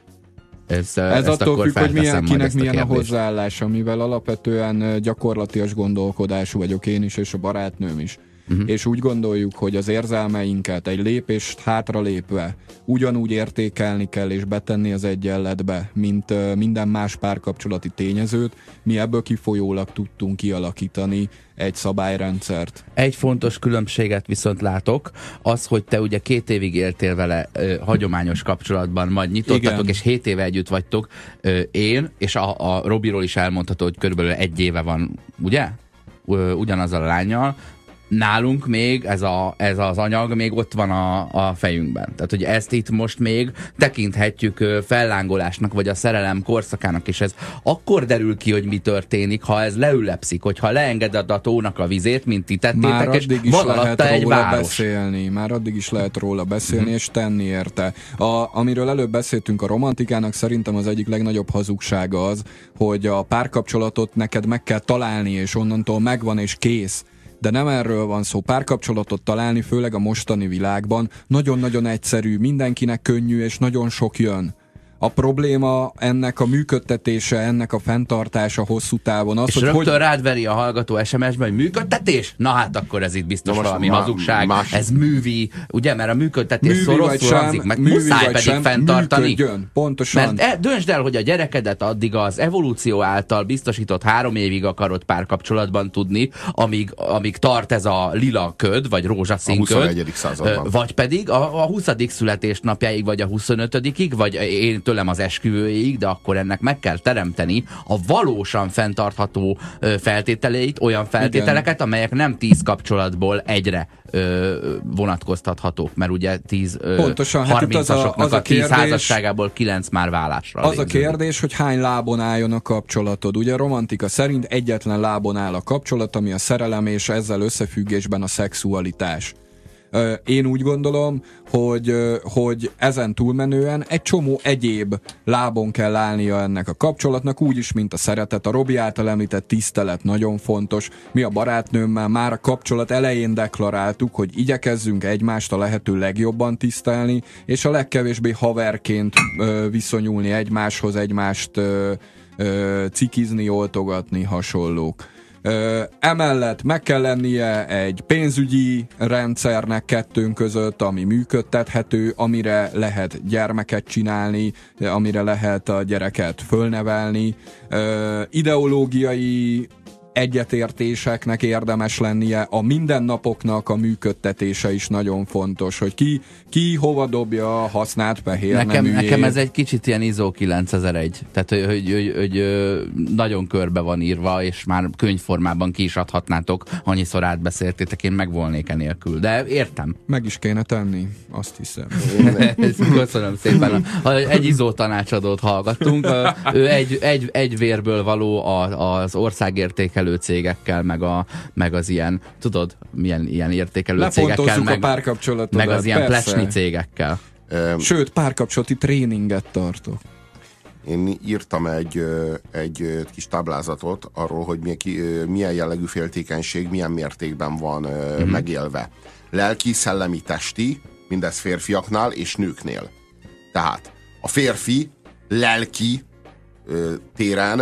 Ez attól függ, hogy kinek milyen a hozzáállása, mivel alapvetően gyakorlatias gondolkodású vagyok én is, és a barátnőm is. És úgy gondoljuk, hogy az érzelmeinket egy lépést hátralépve ugyanúgy értékelni kell és betenni az egyenletbe, mint minden más párkapcsolati tényezőt. Mi ebből kifolyólag tudtunk kialakítani egy szabályrendszert. Egy fontos különbséget viszont látok, az, hogy te ugye 2 évig éltél vele hagyományos kapcsolatban, majd nyitottatok, és 7 éve együtt vagytok. Én, és a Robiról is elmondható, hogy körülbelül 1 éve van, ugye? Ugyanazzal a lányjal. Nálunk még ez az anyag még ott van a fejünkben. Tehát, hogy ezt itt most még tekinthetjük fellángolásnak, vagy a szerelem korszakának, és ez akkor derül ki, hogy mi történik, ha ez leülepszik, hogyha leengeded a tónak a vizét, mint ti tettétek, és van alatta egy város. Már addig is lehet róla beszélni, és tenni érte. Amiről előbb beszéltünk, a romantikának szerintem az egyik legnagyobb hazugsága az, hogy a párkapcsolatot neked meg kell találni, és onnantól megvan, és kész. De nem erről van szó. Párkapcsolatot találni, főleg a mostani világban, nagyon-nagyon egyszerű, mindenkinek könnyű, és nagyon sok jön. A probléma ennek a működtetése, ennek a fenntartása hosszú távon az, és hogy rögtön rád veri a hallgató SMS-ben, hogy működtetés? Na hát akkor ez itt biztos valami hazugság. Ez művi, ugye, mert a működtetés rosszul hangzik, meg muszáj pedig sem, fenntartani. Működjön, pontosan. Mert döntsd el, hogy a gyerekedet addig az evolúció által biztosított 3 évig akarod párkapcsolatban tudni, amíg tart ez a lila köd, vagy rózsaszín köd. A 21. században. Vagy pedig a 20. születésnapjáig, vagy a 25-ig, vagy én tőlem az esküvőig, de akkor ennek meg kell teremteni a valósan fenntartható feltételeit, olyan feltételeket, igen, amelyek nem 10 kapcsolatból egyre vonatkoztathatók, mert ugye 10 30-asoknak a 10 házasságából 9 már vállásra. Az a kérdés, hogy hány lábon álljon a kapcsolatod. Ugye a romantika szerint egyetlen lábon áll a kapcsolat, ami a szerelem, és ezzel összefüggésben a szexualitás. Én úgy gondolom, hogy ezen túlmenően egy csomó egyéb lábon kell állnia ennek a kapcsolatnak, úgyis, mint a szeretet. A Robi által említett tisztelet nagyon fontos. Mi a barátnőmmel már a kapcsolat elején deklaráltuk, hogy igyekezzünk egymást a lehető legjobban tisztelni, és a legkevésbé haverként viszonyulni egymáshoz, egymást cikizni, oltogatni, hasonlók. Emellett meg kell lennie egy pénzügyi rendszernek kettőnk között, ami működtethető, amire lehet gyermeket csinálni, amire lehet a gyereket fölnevelni. Ideológiai egyetértéseknek érdemes lennie, a mindennapoknak a működtetése is nagyon fontos, hogy ki hova dobja a használt fehér neműjét. Nekem ez egy kicsit ilyen ISO 9001, tehát hogy nagyon körbe van írva, és már könyvformában ki is adhatnátok, annyiszor átbeszéltétek, én megvolnék enélkül, de értem. Meg is kéne tenni, azt hiszem. Köszönöm szépen. Egy ISO tanácsadót hallgattunk, ő egy vérből való az országértékelő értékelő cégekkel, meg az ilyen, tudod, ilyen értékelő cégekkel, a párkapcsolatodat, meg az ilyen persze. plesni cégekkel. Sőt, párkapcsolati tréninget tartok. Én írtam egy kis táblázatot arról, hogy milyen jellegű féltékenység milyen mértékben van megélve. Lelki, szellemi, testi, mindez férfiaknál és nőknél. Tehát a férfi lelki téren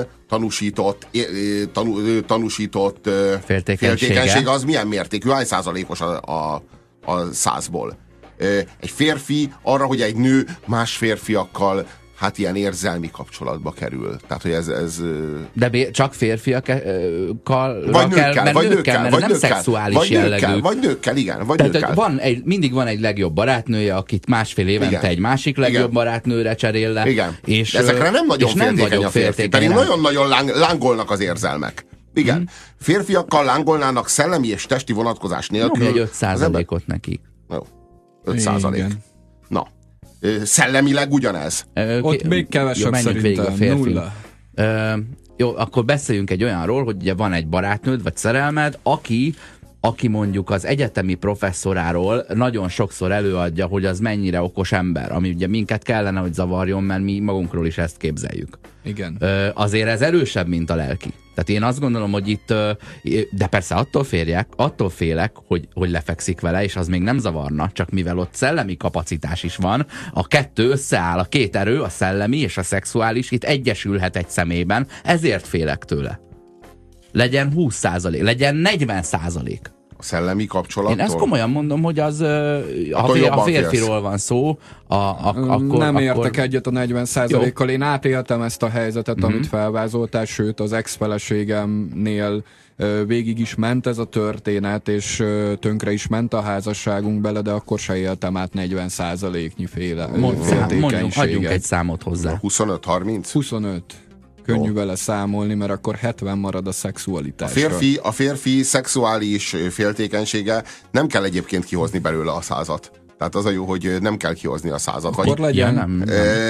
tanúsított féltékenység az milyen mértékű? Hány százalékos a 100-ból? Egy férfi arra, hogy egy nő más férfiakkal hát ilyen érzelmi kapcsolatba kerül. Tehát, hogy ez De csak férfiakkal vagy nőkkel, vagy nőkkel, nőkkel, mert nem szexuális jellegű. Vagy nőkkel, igen. Vagy Tehát nőkkel. mindig van egy legjobb barátnője, akit másfél évente Igen. egy másik legjobb Igen. barátnőre cserél le. Igen. És, de ezekre nem nagyon féltékeny a férfi. Pedig nem. nagyon-nagyon lángolnak az érzelmek. Igen. Férfiakkal lángolnának szellemi és testi vonatkozás nélkül. Nyomj egy 5%-ot nekik. Jó. 5%. Igen. Na. Szellemileg ugyanez. Ott még kevesebb menjünk végig a szerintem. férfi. 0. Jó, akkor beszéljünk egy olyanról, hogy ugye van egy barátnőd, vagy szerelmed, aki mondjuk az egyetemi professzoráról nagyon sokszor előadja, hogy az mennyire okos ember, ami ugye minket kellene, hogy zavarjon, mert mi magunkról is ezt képzeljük. Igen. Azért ez erősebb, mint a lelki. Tehát én azt gondolom, hogy itt, de persze attól félek, hogy lefekszik vele, és az még nem zavarna, csak mivel ott szellemi kapacitás is van, a kettő összeáll, a két erő, a szellemi és a szexuális itt egyesülhet egy szemében, ezért félek tőle. Legyen 20%, legyen 40%. A szellemi kapcsolattól. Én ezt komolyan mondom, hogy az a férfiról van szó, akkor... Nem értek egyet a 40%-kal. Én átéltem ezt a helyzetet, amit felvázoltál, sőt az ex-feleségemnél végig is ment ez a történet, és tönkre is ment a házasságunk bele, de akkor se éltem át 40%-nyi féltékenységet. Adjunk egy számot hozzá. 25-30? 25. Könnyű vele számolni, mert akkor 70 marad a szexualitás. A férfi szexuális féltékenysége nem kell egyébként kihozni belőle a 100-at. Tehát az a jó, hogy nem kell kihozni a 100-at. Akkor legyen. Nem.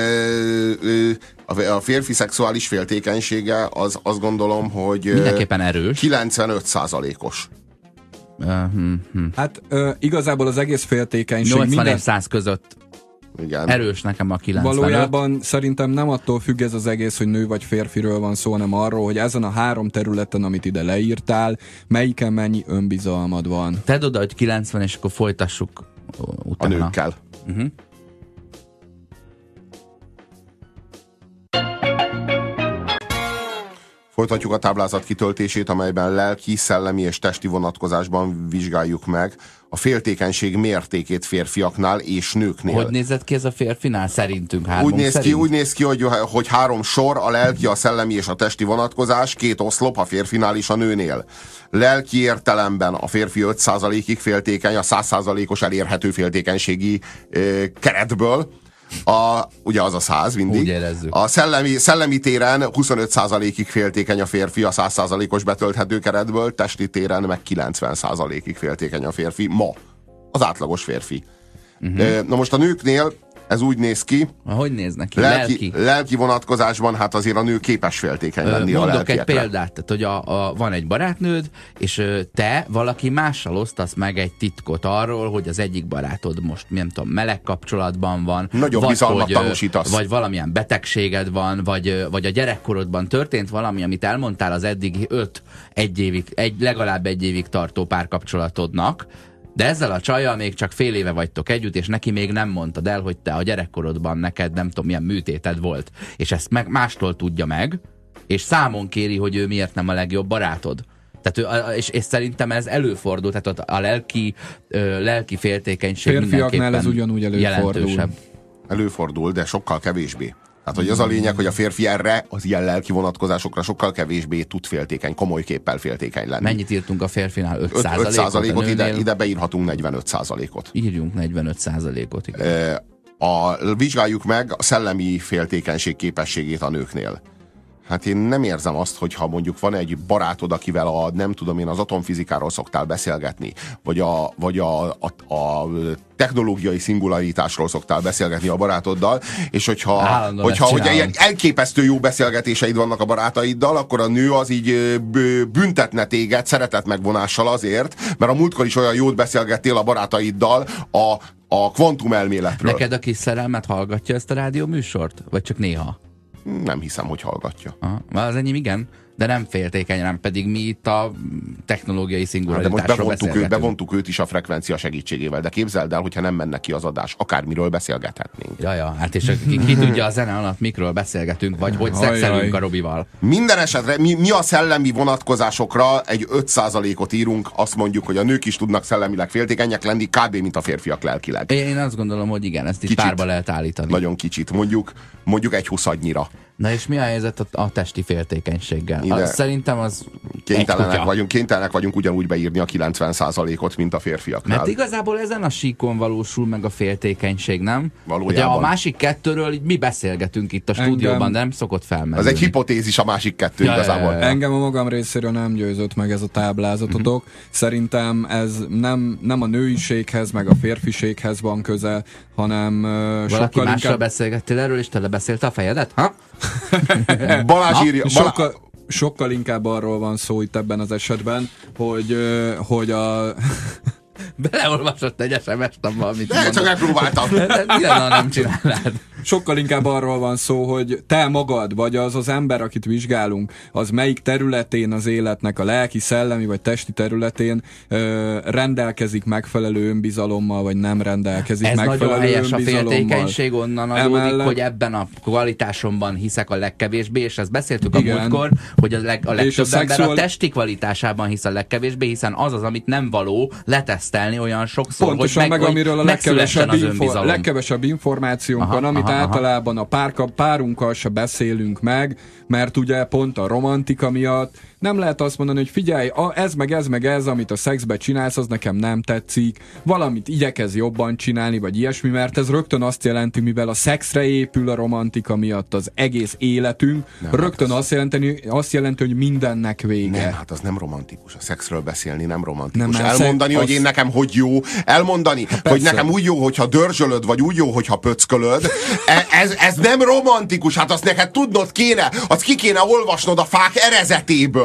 A férfi szexuális féltékenysége az azt gondolom, hogy Mindenképpen erős. 95%-os. Hát igazából az egész féltékenység 80 és 100 között. Igen. Erős nekem a 95. Valójában szerintem nem attól függ ez az egész, hogy nő vagy férfiről van szó, hanem arról, hogy ezen a 3 területen, amit ide leírtál, melyiken mennyi önbizalmad van. Tedd oda, hogy 90, és akkor folytassuk utána. A nőkkel. Folytatjuk a táblázat kitöltését, amelyben lelki, szellemi és testi vonatkozásban vizsgáljuk meg a féltékenység mértékét férfiaknál és nőknél. Hogy nézett ki ez a férfinál szerintünk? Úgy néz ki, hogy 3 sor, a lelki, a szellemi és a testi vonatkozás, 2 oszlop a férfinál és a nőnél. Lelki értelemben a férfi 5%-ig féltékeny, a 100%-os elérhető féltékenységi keretből. Ugye az a 100 mindig. Úgy érezzük. A szellemi téren 25%-ig féltékeny a férfi a 100%-os betölthető keretből, testi téren meg 90%-ig féltékeny a férfi. Ma. Az átlagos férfi. Na most a nőknél ez úgy néz ki. Hogy néz neki? Lelki vonatkozásban hát azért a nő képes féltékeny lenni a Mondok egy lelkiekre. példát, tehát, hogy van egy barátnőd, és te valaki mással osztasz meg egy titkot arról, hogy az egyik barátod most, nem tudom, meleg kapcsolatban van. Nagyobb bizalmat tanúsítasz. Vagy valamilyen betegséged van, vagy a gyerekkorodban történt valami, amit elmondtál az eddigi legalább egy évig tartó párkapcsolatodnak, de ezzel a csajjal még csak fél éve vagytok együtt, és neki még nem mondtad el, hogy te a gyerekkorodban neked nem tudom milyen műtéted volt. És ezt meg mástól tudja meg, és számon kéri, hogy ő miért nem a legjobb barátod. Tehát, és szerintem ez előfordul, tehát a lelki féltékenység férfiaknál ez ugyanúgy jelentősebb. Előfordul, de sokkal kevésbé. Tehát, hogy az a lényeg, hogy a férfi erre, az ilyen lelki vonatkozásokra sokkal kevésbé tud féltékeny, komoly képpel féltékeny lenni. Mennyit írtunk a férfinál? 5%-ot, ide beírhatunk 45%-ot. Írjunk 45%-ot, igen. Vizsgáljuk meg a szellemi féltékenység képességét a nőknél. Hát én nem érzem azt, hogyha mondjuk van egy barátod, akivel nem tudom én, az atomfizikáról szoktál beszélgetni, vagy a technológiai szingularitásról szoktál beszélgetni a barátoddal, és hogyha ilyen elképesztő jó beszélgetéseid vannak a barátaiddal, akkor a nő az így büntetne téged szeretetmegvonással azért, mert a múltkor is olyan jót beszélgettél a barátaiddal a kvantumelméletről. Neked a kis szerelmet hallgatja ezt a rádió műsort? Vagy csak néha? Nem hiszem, hogy hallgatja. Az enyém igen, de nem féltékeny, nem pedig mi itt a technológiai szingularitásról beszélgetünk. Bevontuk őt is a frekvencia segítségével, de képzeld el, hogyha nem menne ki az adás, akármiről beszélgethetnénk. Ja, hát és ki tudja a zene alatt, mikről beszélgetünk, vagy hogy szexelünk a Robival. Minden esetre mi a szellemi vonatkozásokra egy 5%-ot írunk, azt mondjuk, hogy a nők is tudnak szellemileg féltékenyek lenni, kb. Mint a férfiak lelkileg. Én azt gondolom, hogy igen, ezt is párba lehet állítani. Nagyon kicsit, mondjuk egy 20-nyira. Na és mi a helyzet a testi féltékenységgel? Szerintem az kénytelenek vagyunk ugyanúgy beírni a 90%-ot, mint a férfiaknál. Mert igazából ezen a síkon valósul meg a féltékenység, nem? Valójában. Ugye a másik kettőről így mi beszélgetünk itt a stúdióban, de nem szokott felmerülni. Ez egy hipotézis a másik kettő igazából. Engem a magam részéről nem győzött meg ez a táblázatotok. Szerintem ez nem a nőiséghez, meg a férfiséghez van köze, hanem valaki mással beszélgettél erről, és tele beszélte a fejedet? Ha? Balázs írja... Sokkal inkább arról van szó itt ebben az esetben, hogy a... Beleolvasott egy SMS-t abban, amit mondom. Csak megpróbáltam. Nem csinálnád. Sokkal inkább arról van szó, hogy te magad, vagy az ember, akit vizsgálunk, az melyik területén az életnek, a lelki, szellemi vagy testi területén rendelkezik megfelelő önbizalommal, vagy nem rendelkezik megfelelő önbizalommal. Ez nagyon helyes, a féltékenység onnan adódik, hogy ebben a kvalitásomban hiszek a legkevésbé, és ezt beszéltük a múltkor, hogy a legtöbb ember a testi kvalitásában hisz a legkevésbé, hiszen az, amit nem való letesztelni olyan sokszor, pontosan hogy amiről a legkevesebb információnk van, amit általában a párunkkal se beszélünk meg, mert ugye pont a romantika miatt nem lehet azt mondani, hogy figyelj, ez meg ez, amit a szexbe csinálsz, az nekem nem tetszik, valamit igyekezz jobban csinálni, vagy ilyesmi, mert ez rögtön azt jelenti, mivel a szexre épül a romantika miatt az egész életünk, nem, rögtön azt jelenti, hogy mindennek vége. Nem, hát az nem romantikus. A szexről beszélni nem romantikus. Elmondani, hogy én nekem hogy jó, elmondani, hogy nekem úgy jó, hogyha dörzsölöd, vagy úgy jó, hogyha pöckölöd, ez nem romantikus, hát azt neked tudnod kéne, azt ki kéne olvasnod a fák erezetéből.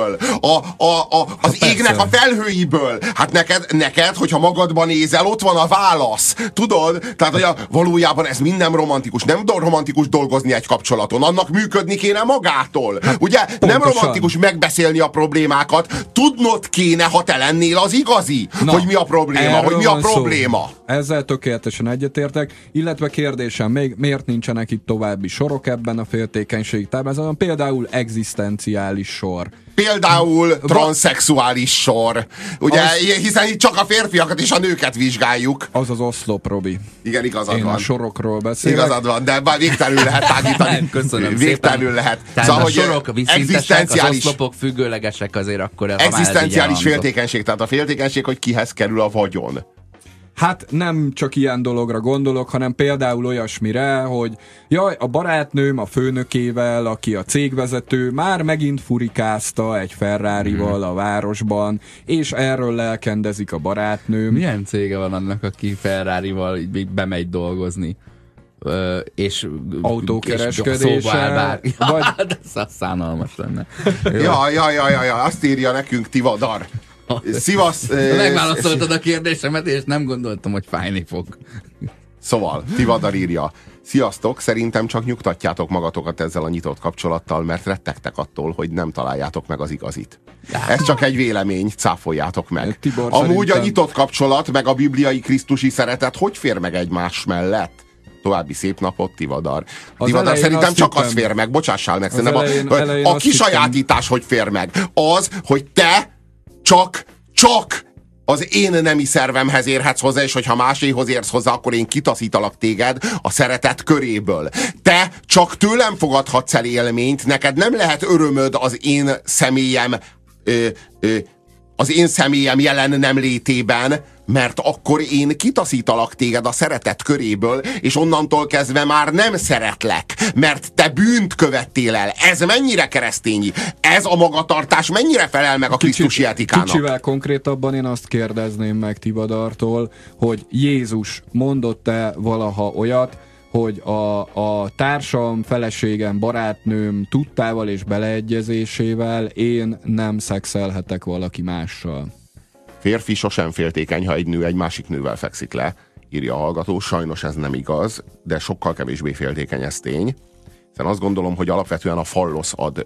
Az égnek a felhőiből. Hát neked, hogyha magadban nézel, ott van a válasz. Tudod? Tehát, hogy valójában ez minden romantikus. Nem romantikus dolgozni egy kapcsolaton. Annak működni kéne magától. Ugye? Pontosan. Nem romantikus megbeszélni a problémákat. Tudnod kéne, ha te lennél az igazi. Hogy mi a probléma. Hogy mi a probléma. Ezzel tökéletesen egyetértek. Illetve kérdésem, miért nincsenek itt további sorok ebben a féltékenység táblázatban? Például egzisztenciális sor. Például transzexuális sor. Ugye, hiszen itt csak a férfiakat és a nőket vizsgáljuk. Az az oszlop, Robi. Igen, igazad Én van. a sorokról beszélek. Igazad van, de végtelenül lehet tágítani. Köszönöm végtelenül szépen. lehet. Tehát szóval, a sorok visszintesek, az oszlopok függőlegesek azért akkor... Egzisztenciális féltékenység. Tehát a féltékenység, hogy kihez kerül a vagyon. Hát nem csak ilyen dologra gondolok, hanem például olyasmire, hogy jaj, a barátnőm a főnökével, aki a cégvezető, már megint furikázta egy Ferrarival a városban, és erről lelkendezik a barátnőm. Milyen cége van annak, aki Ferrarival bemegy dolgozni? És autókereskedése. Vagy... Ez szánalmas lenne. Ja, azt írja nekünk Tivadar. Szivasz... Megválaszoltad a kérdésemet, és nem gondoltam, hogy fájni fog. Szóval, Tivadar írja: sziasztok, szerintem csak nyugtatjátok magatokat ezzel a nyitott kapcsolattal, mert rettegtek attól, hogy nem találjátok meg az igazit. Ez csak egy vélemény, cáfoljátok meg. Tibor, amúgy szerintem... a nyitott kapcsolat, meg a bibliai krisztusi szeretet hogy fér meg egymás mellett? További szép napot, Tivadar. Tivadar, szerintem csak az fér meg, bocsássál meg. A kisajátítás hogy fér meg? Az, hogy te csak az én nemi szervemhez érhetsz hozzá, és hogyha máséhoz érsz hozzá, akkor én kitaszítalak téged a szeretet köréből. Te csak tőlem fogadhatsz el élményt, neked nem lehet örömöd az én személyem jelen nem létében, mert akkor én kitaszítalak téged a szeretet köréből, és onnantól kezdve már nem szeretlek, mert te bűnt követtél el. Ez mennyire keresztényi? Ez a magatartás mennyire felel meg a krisztusi etikának? Kicsivel konkrétabban én azt kérdezném meg Tibadartól, hogy Jézus mondott-e valaha olyat, hogy a társam, feleségem, barátnőm tudtával és beleegyezésével én nem szexelhetek valaki mással? Férfi sosem féltékeny, ha egy nő egy másik nővel fekszik le, írja a hallgató. Sajnos ez nem igaz, de sokkal kevésbé féltékeny, ez tény. Hiszen azt gondolom, hogy alapvetően a fallosz ad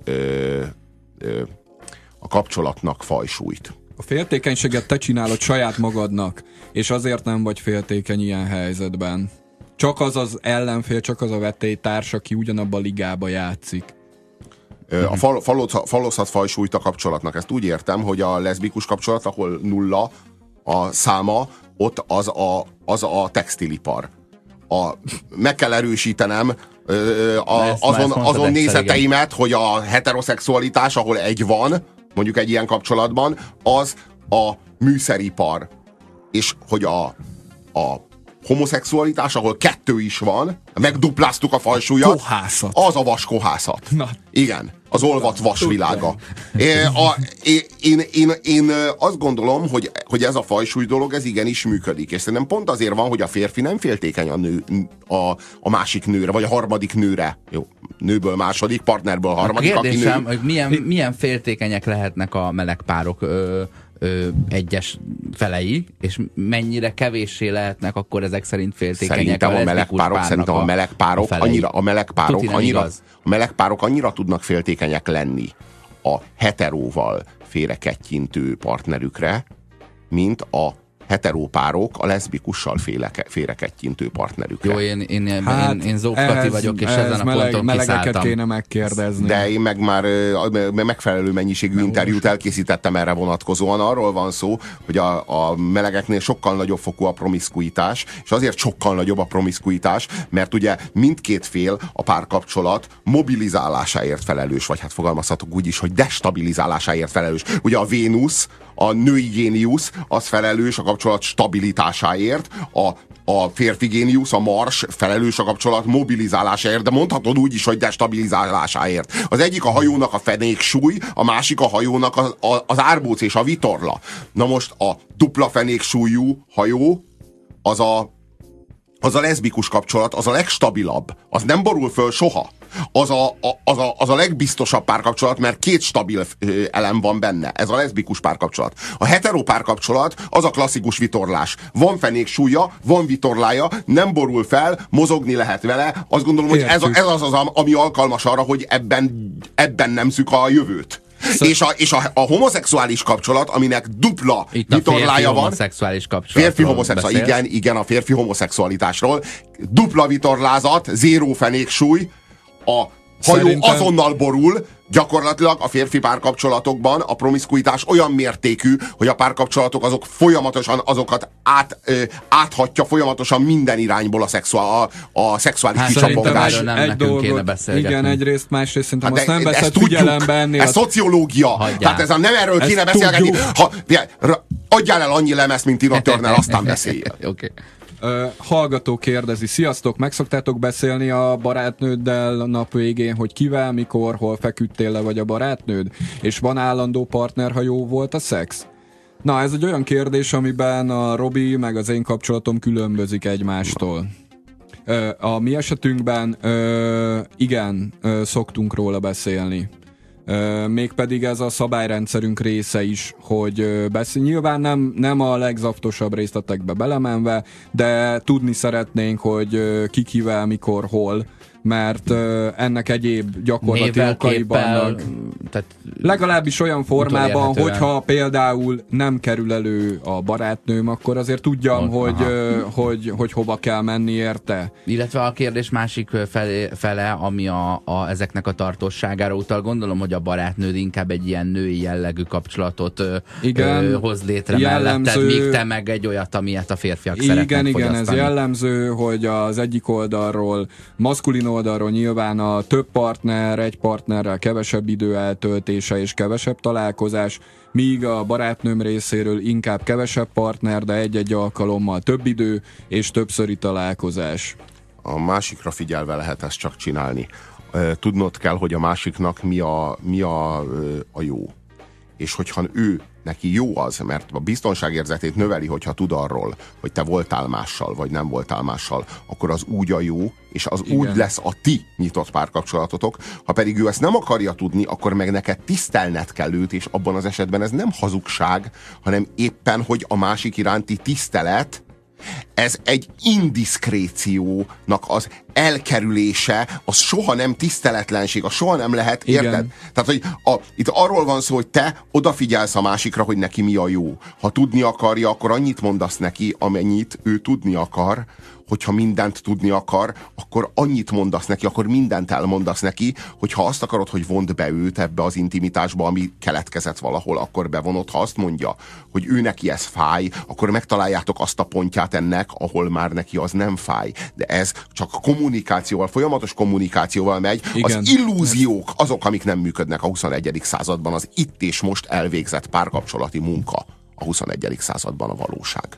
a kapcsolatnak fajsúlyt. A féltékenységet te csinálod saját magadnak, és azért nem vagy féltékeny ilyen helyzetben. Csak az az ellenfél, csak az a vetélytárs, aki ugyanabban a ligába játszik. A fallosz ad fajsúlyt a kapcsolatnak. Ezt úgy értem, hogy a leszbikus kapcsolat, ahol 0 a száma, ott az a textilipar. Meg kell erősítenem azon nézeteimet, hogy a heteroszexualitás, ahol 1 van, mondjuk egy ilyen kapcsolatban, az a műszeripar. És hogy a homoszexualitás, ahol 2 is van, megdupláztuk a fajsúlyat, kohászat. Az a vaskohászat. Na. Igen, az olvat vasvilága. Én azt gondolom, hogy ez a fajsúly dolog, ez igenis működik. És szerintem pont azért van, hogy a férfi nem féltékeny a másik nőre, vagy a harmadik nőre. Jó, nőből második, partnerből harmadik. A kérdésem, hogy milyen féltékenyek lehetnek a meleg párok egyes felei, és mennyire kevéssé lehetnek akkor ezek szerint féltékenyek a meleg párok annyira tudnak féltékenyek lenni a heteróval félrekettyintő partnerükre, mint a heterópárok a leszbikussal félrekettyintő partnerükre. Jó, én Zókati vagyok, és ezen a ponton melegeket kiszálltam. kéne megkérdezni. De én meg már megfelelő mennyiségű interjút elkészítettem erre vonatkozóan. Arról van szó, hogy a melegeknél sokkal nagyobb fokú a promiszkuitás, és azért sokkal nagyobb a promiszkuitás, mert ugye mindkét fél a párkapcsolat mobilizálásáért felelős, vagy hát fogalmazhatok úgy is, hogy destabilizálásáért felelős. Ugye a Vénusz, a női géniusz, az felelős a kapcsolat stabilitásáért, a férfi géniusz, a Mars felelős a kapcsolat mobilizálásáért, de mondhatod úgy is, hogy destabilizálásáért. Az egyik a hajónak a fenéksúly, a másik a hajónak az árbóc és a vitorla. Na most a dupla fenéksúlyú hajó, az a leszbikus kapcsolat, az a legstabilabb. Az nem borul föl soha. Az a legbiztosabb párkapcsolat, mert 2 stabil elem van benne. Ez a leszbikus párkapcsolat. A hetero párkapcsolat az a klasszikus vitorlás. Van fenéksúlya, van vitorlája, nem borul fel, mozogni lehet vele. Azt gondolom, hogy ez az, ami alkalmas arra, hogy ebben nemzük a jövőt. És a homoszexuális kapcsolat, aminek dupla vitorlája van. Férfi homoszexuális. Igen, a férfi homoszexualitásról. Dupla vitorlázat, 0 fenéksúly, a hajó azonnal borul, gyakorlatilag a férfi párkapcsolatokban a promiszkuitás olyan mértékű, hogy a párkapcsolatok azok folyamatosan azokat áthatja folyamatosan minden irányból a szexuális kicsapongás. Egy dolgot, igen, egyrészt, másrészt szerintem azt nem veszed figyelembe ennél. Ez szociológia. Tehát nem erről kéne beszélgetni. Adjál el annyi lemezt, mint Tina Turner, aztán beszélj. Okay. Hallgató kérdezi, sziasztok, meg szoktátok beszélni a barátnőddel a nap végén, hogy kivel, mikor, hol feküdtél le, vagy a barátnőd? És van állandó partner, ha jó volt a szex? Na, ez egy olyan kérdés, amiben a Robi meg az én kapcsolatom különbözik egymástól. A mi esetünkben igen, szoktunk róla beszélni. Mégpedig ez a szabályrendszerünk része is, hogy nyilván nem a legzaftosabb részletekbe belemenve, de tudni szeretnénk, hogy ki kivel, mikor, hol, mert ennek egyéb gyakorlati okai vannak. Legalábbis olyan formában, hogyha például nem kerül elő a barátnőm, akkor azért tudjam, hogy hova kell menni érte. Illetve a kérdés másik fele, ami ezeknek a tartóságára utal, gondolom, hogy a barátnőd inkább egy ilyen női jellegű kapcsolatot hoz létre melletted, míg te meg egy olyat, amilyet a férfiak szeretnek fogyasztani. Igen, ez jellemző, hogy az egyik oldalról maszkulin oldalról nyilván a több partner, egy partnerrel kevesebb idő eltöltése és kevesebb találkozás, míg a barátnőm részéről inkább kevesebb partner, de egy-egy alkalommal több idő és többszöri találkozás. A másikra figyelve lehet ezt csak csinálni. Tudnod kell, hogy a másiknak mi a jó. És hogyha neki jó az, mert a biztonságérzetét növeli, hogyha tud arról, hogy te voltál mással, vagy nem voltál mással, akkor az úgy a jó, és az igen. Úgy lesz a ti nyitott párkapcsolatotok. Ha pedig ő ezt nem akarja tudni, akkor meg neked tisztelned kell őt, és abban az esetben ez nem hazugság, hanem éppen, hogy a másik iránti tisztelet, ez egy indiszkréciónak az elkerülése, az soha nem tiszteletlenség, az soha nem lehet, érted? Tehát, hogy itt arról van szó, hogy te odafigyelsz a másikra, hogy neki mi a jó. Ha tudni akarja, akkor annyit mondasz neki, amennyit ő tudni akar. Hogyha mindent tudni akar, akkor annyit mondasz neki, akkor mindent elmondasz neki, hogyha azt akarod, hogy vond be őt ebbe az intimitásba, ami keletkezett valahol, akkor bevonod. Ha azt mondja, hogy ő neki ez fáj, akkor megtaláljátok azt a pontját ennek, ahol már neki az nem fáj. De ez csak kommunikációval, folyamatos kommunikációval megy. Igen. Az illúziók azok, amik nem működnek a 21. században, az itt és most elvégzett párkapcsolati munka a 21. században a valóság.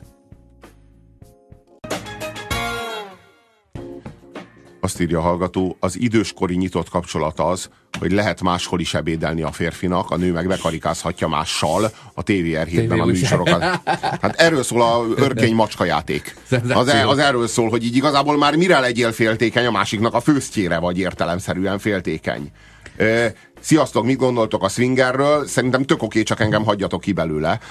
Azt írja a hallgató, az időskori nyitott kapcsolat az, hogy lehet máshol is ebédelni a férfinak, a nő meg bekarikázhatja mással a TVR7-ben a műsorokat. Hát erről szól a örkény macska játék. Az erről szól, hogy így igazából már mire legyél féltékeny, a másiknak a főztjére vagy értelemszerűen féltékeny. Sziasztok, mit gondoltok a swingerről? Szerintem tök oké, csak engem hagyjatok ki belőle.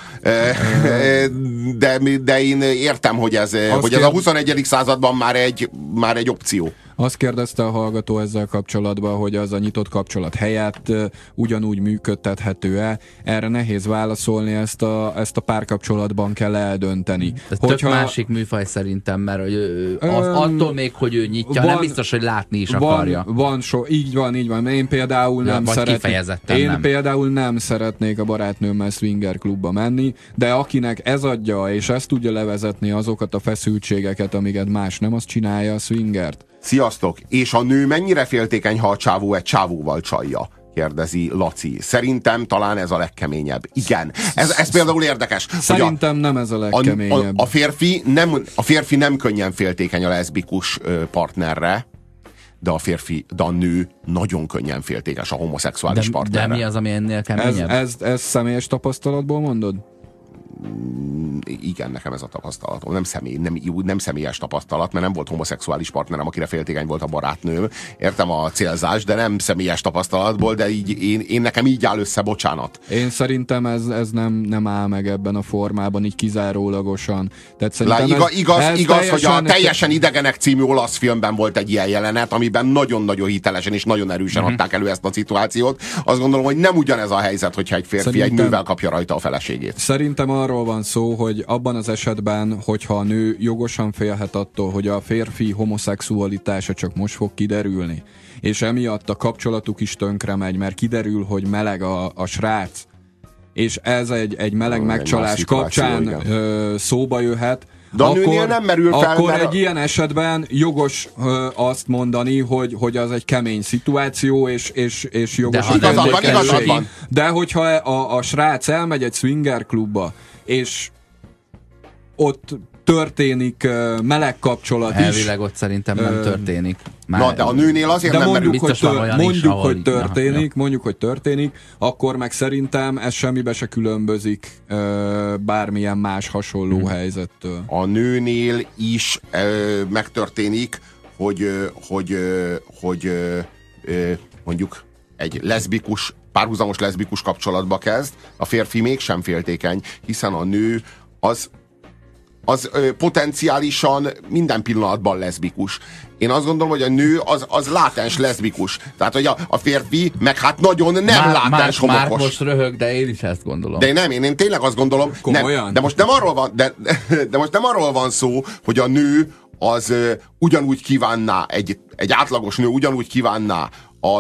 De én értem, hogy ez a 21. században már egy opció. Azt kérdezte a hallgató ezzel kapcsolatban, hogy az a nyitott kapcsolat helyett ugyanúgy működtethető-e. Erre nehéz válaszolni, ezt a párkapcsolatban kell eldönteni. Ez tök másik műfaj szerintem, mert attól még, hogy ő nyitja, nem biztos, hogy látni is akarja. Így van. Én például nem szeretnék a barátnőmmel swinger klubba menni, de akinek ez adja, és ezt tudja levezetni azokat a feszültségeket, amiket más nem, azt csinálja a swingert. Sziasztok! És a nő mennyire féltékeny, ha a csávó egy csávóval csalja? Kérdezi Laci. Szerintem talán ez a legkeményebb. Igen. Ez például érdekes. Szerintem nem ez a legkeményebb. A férfi nem könnyen féltékeny a leszbikus partnerre, de a nő nagyon könnyen féltékes a homoszexuális partnerre. De mi az, ami ennél keményebb? Ez személyes tapasztalatból mondod? Igen, nekem ez a tapasztalatom. Nem személyes tapasztalat, mert nem volt homoszexuális partnerem, akire féltékeny volt a barátnőm. Értem a célzás, de nem személyes tapasztalatból, de így én nekem így áll össze, bocsánat. Én szerintem ez nem áll meg ebben a formában, így kizárólagosan. Tehát igaz, hogy a Teljesen idegenek című olasz filmben volt egy ilyen jelenet, amiben nagyon-nagyon hitelesen és nagyon erősen adták elő ezt a szituációt. Azt gondolom, hogy nem ugyanez a helyzet, hogyha egy férfi egy nővel kapja rajta a feleségét. Szerintem arról van szó, hogy abban az esetben, hogyha a nő jogosan félhet attól, hogy a férfi homoszexualitása csak most fog kiderülni, és emiatt a kapcsolatuk is tönkre megy, mert kiderül, hogy meleg a srác, és ez egy meleg megcsalás kapcsán szóba jöhet, de a nőnél nem merül fel, akkor egy ilyen esetben jogos azt mondani, hogy az egy kemény szituáció, és jogos. Igazad van. De hogyha a srác elmegy egy swinger klubba, és ott történik meleg kapcsolat is. Elvileg ott szerintem nem történik. Na, de a nőnél azért nem merül. Mondjuk, hogy történik, akkor meg szerintem ez semmibe se különbözik bármilyen más hasonló helyzettől. A nőnél is megtörténik, hogy mondjuk egy párhuzamos leszbikus kapcsolatba kezd, a férfi mégsem féltékeny, hiszen a nő az potenciálisan minden pillanatban leszbikus. Én azt gondolom, hogy a nő az látens leszbikus. Tehát, hogy a férfi meg hát nagyon nem látens homokos. Már most röhög, de én is ezt gondolom. De én tényleg azt gondolom. De most nem arról van szó, hogy a nő az ugyanúgy kívánná, egy átlagos nő ugyanúgy kívánná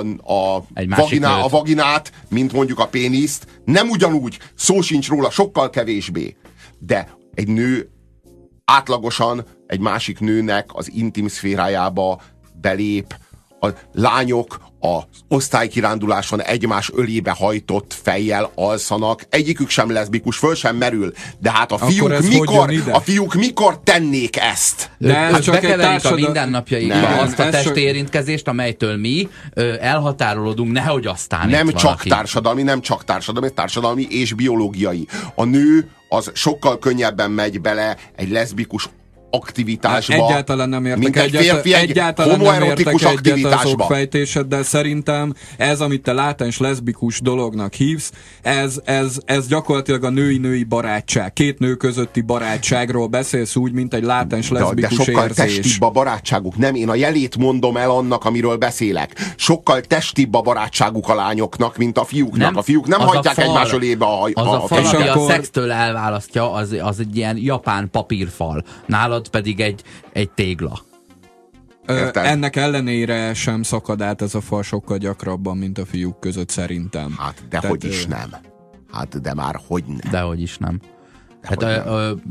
a vaginát, mint mondjuk a péniszt. Nem ugyanúgy, szó sincs róla, sokkal kevésbé. De egy nő átlagosan egy másik nőnek az intim szférájába belép a lányok az osztálykiránduláson egymás ölébe hajtott fejjel alszanak, egyikük sem leszbikus, föl sem merül. De hát a fiúk mikor tennék ezt? Bekeverik a mindennapjaikba azt a testi érintkezést, amelytől mi elhatárolódunk, nehogy aztán nem csak társadalmi és biológiai. A nő az sokkal könnyebben megy bele egy leszbikus aktivitásba. Egyáltalán nem értek egyet homoerotikus aktivitásba. Az okfejtéseddel szerintem ez, amit te látens leszbikus dolognak hívsz, ez gyakorlatilag a női-női barátság. Két nő közötti barátságról beszélsz úgy, mint egy látens leszbikus de sokkal érzés. testibb a barátságuk. Nem, én a jelét mondom el annak, amiről beszélek. Sokkal testibb a barátságuk a lányoknak, mint a fiúknak. A fiúk nem hagyják egymás ölébe a fal, ami a szextől elválasztja, az egy ilyen japán papírfal. Nálad pedig egy tégla. Ennek ellenére sem szakad át ez a fal sokkal gyakrabban, mint a fiúk között szerintem. Hát, dehogy is nem. Hát, de már hogy nem. Dehogy is nem. Hát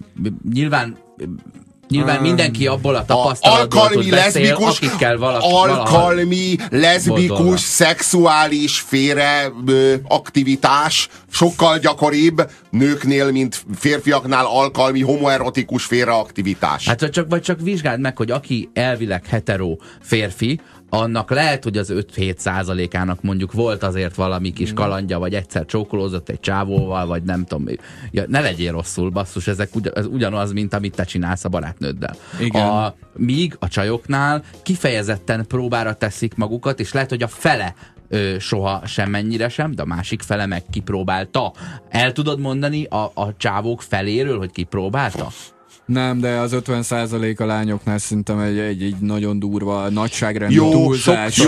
nyilván mindenki abból a tapasztalatból tud beszél, akikkel alkalmi, leszbikus, szexuális félre aktivitás sokkal gyakoribb nőknél, mint férfiaknál alkalmi, homoerotikus félreaktivitás. Hát csak vizsgáld meg, hogy aki elvileg hetero férfi, annak lehet, hogy az 5-7%-ának mondjuk volt azért valami kis kalandja, vagy egyszer csókolózott egy csávóval, vagy nem tudom. Ja, ne legyél rosszul, basszus, ez ugyanaz, mint amit te csinálsz a barátnőddel. Míg a csajoknál kifejezetten próbára teszik magukat, és lehet, hogy a fele soha semmennyire sem, de a másik fele meg kipróbálta. El tudod mondani a csávók feléről, hogy kipróbálta? Nem, de az 50% a lányoknál szerintem egy nagyon durva nagyságrendi túlzás.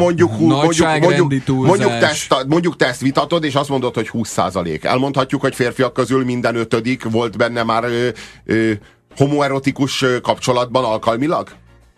Mondjuk te ezt vitatod, és azt mondod, hogy 20%. Elmondhatjuk, hogy férfiak közül minden 5. volt benne már homoerotikus kapcsolatban alkalmilag?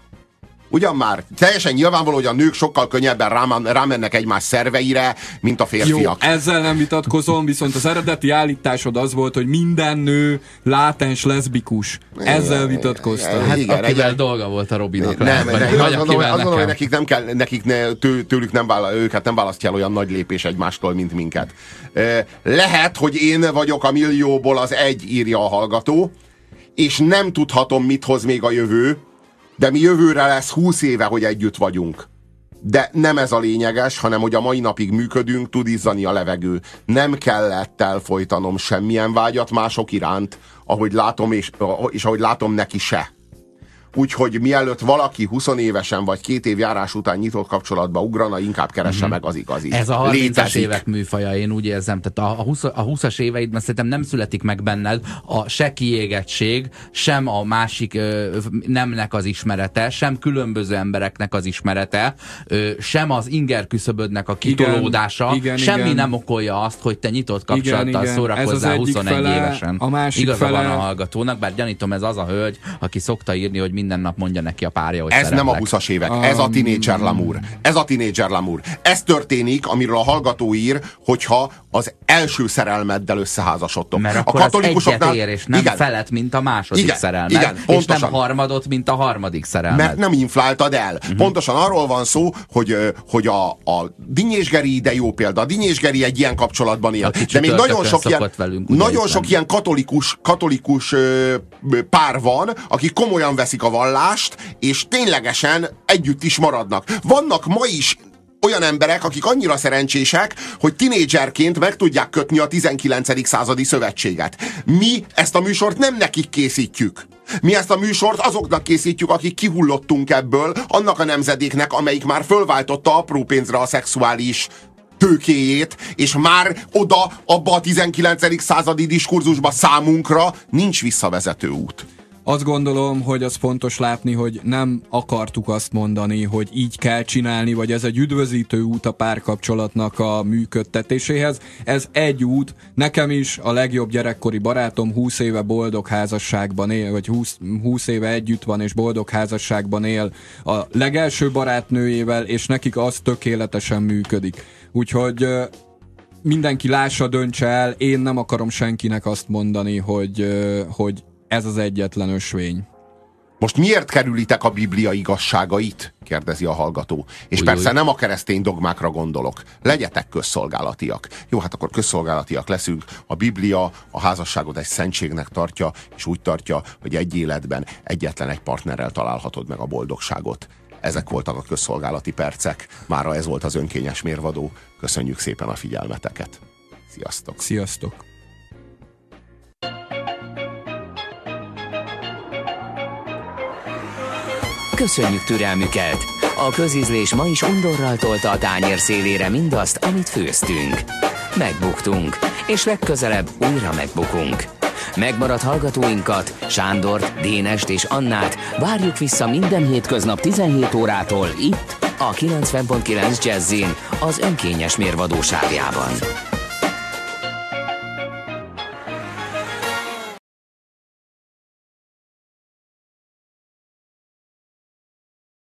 Ugyan már teljesen nyilvánvaló, hogy a nők sokkal könnyebben rámennek egymás szerveire, mint a férfiak. Jó, ezzel nem vitatkozom, viszont az eredeti állításod az volt, hogy minden nő látens leszbikus. Ezzel vitatkoztam. Hát igen, akivel dolga volt a Robinak. Azt gondolom, hogy nekik nem kell, tőlük őket nem választja el olyan nagy lépés egymástól, mint minket. Lehet, hogy én vagyok a millióból az egy, írja a hallgató, és nem tudhatom, mit hoz még a jövő, de mi jövőre lesz 20 éve, hogy együtt vagyunk. De nem ez a lényeges, hanem hogy a mai napig működünk, tud izzani a levegő. Nem kellett elfolytanom semmilyen vágyat mások iránt, ahogy látom, és ahogy látom neki se. Úgyhogy mielőtt valaki 20 évesen vagy 2 év járás után nyitott kapcsolatba ugrana, inkább keresse meg az igazi. Ez a 30-as évek műfaja, én úgy érzem. Tehát a 20-as éveidben szerintem nem születik meg benned se kiégettség, sem a másik nemnek az ismerete, sem különböző embereknek az ismerete, sem az inger küszöbödnek a kitolódása, semmi nem okolja azt, hogy te nyitott kapcsolattal szórakozzál 21 évesen. Igaza van a hallgatónak, bár gyanítom, ez az a hölgy, aki szokta írni, hogy minden nap mondja neki a párja, hogy ez szerelek. Nem a 20-as évek, ez a teenager l'amour. Ez a teenager l'amour. Ez történik, amiről a hallgató ír, hogyha az első szerelmeddel összeházasodtok. Mert akkor a katolikusoknál, az egyet ér, és nem felett, mint a második szerelmed. Igen, és nem harmadot, mint a harmadik szerelmed. Mert nem infláltad el. Pontosan arról van szó, hogy a Dinyés Geri, de jó példa. A Dinyés Geri egy ilyen kapcsolatban él. De még nagyon sok ilyen katolikus pár van, akik komolyan veszik a vallást, és ténylegesen együtt is maradnak. Vannak ma is olyan emberek, akik annyira szerencsések, hogy tinédzserként meg tudják kötni a 19. századi szövetséget. Mi ezt a műsort nem nekik készítjük. Mi ezt a műsort azoknak készítjük, akik kihullottunk ebből, annak a nemzedéknek, amelyik már fölváltotta apró pénzre a szexuális tőkéjét, és már abba a 19. századi diskurzusba számunkra nincs visszavezető út. Azt gondolom, hogy az fontos látni, hogy nem akartuk azt mondani, hogy így kell csinálni, vagy ez egy üdvözítő út a párkapcsolatnak a működtetéséhez. Ez egy út. Nekem is a legjobb gyerekkori barátom 20 éve boldog házasságban él, vagy 20 éve együtt van és boldog házasságban él a legelső barátnőjével, és nekik az tökéletesen működik. Úgyhogy mindenki lássa, döntse el. Én nem akarom senkinek azt mondani, hogy ez az egyetlen ösvény. Most miért kerülitek a Biblia igazságait? Kérdezi a hallgató. És persze nem a keresztény dogmákra gondolok. Legyetek közszolgálatiak. Jó, hát akkor közszolgálatiak leszünk. A Biblia a házasságot egy szentségnek tartja, és úgy tartja, hogy egy életben egyetlen egy partnerrel találhatod meg a boldogságot. Ezek voltak a közszolgálati percek. Mára ez volt az önkényes mérvadó. Köszönjük szépen a figyelmeteket. Sziasztok! Sziasztok! Köszönjük türelmüket! A közízlés ma is undorral tolta a tányér szélére mindazt, amit főztünk. Megbuktunk, és legközelebb újra megbukunk. Megmaradt hallgatóinkat, Sándort, Dénest és Annát várjuk vissza minden hétköznap 17 órától itt, a 90.9 Jazzin, az önkényes mérvadó sávjában.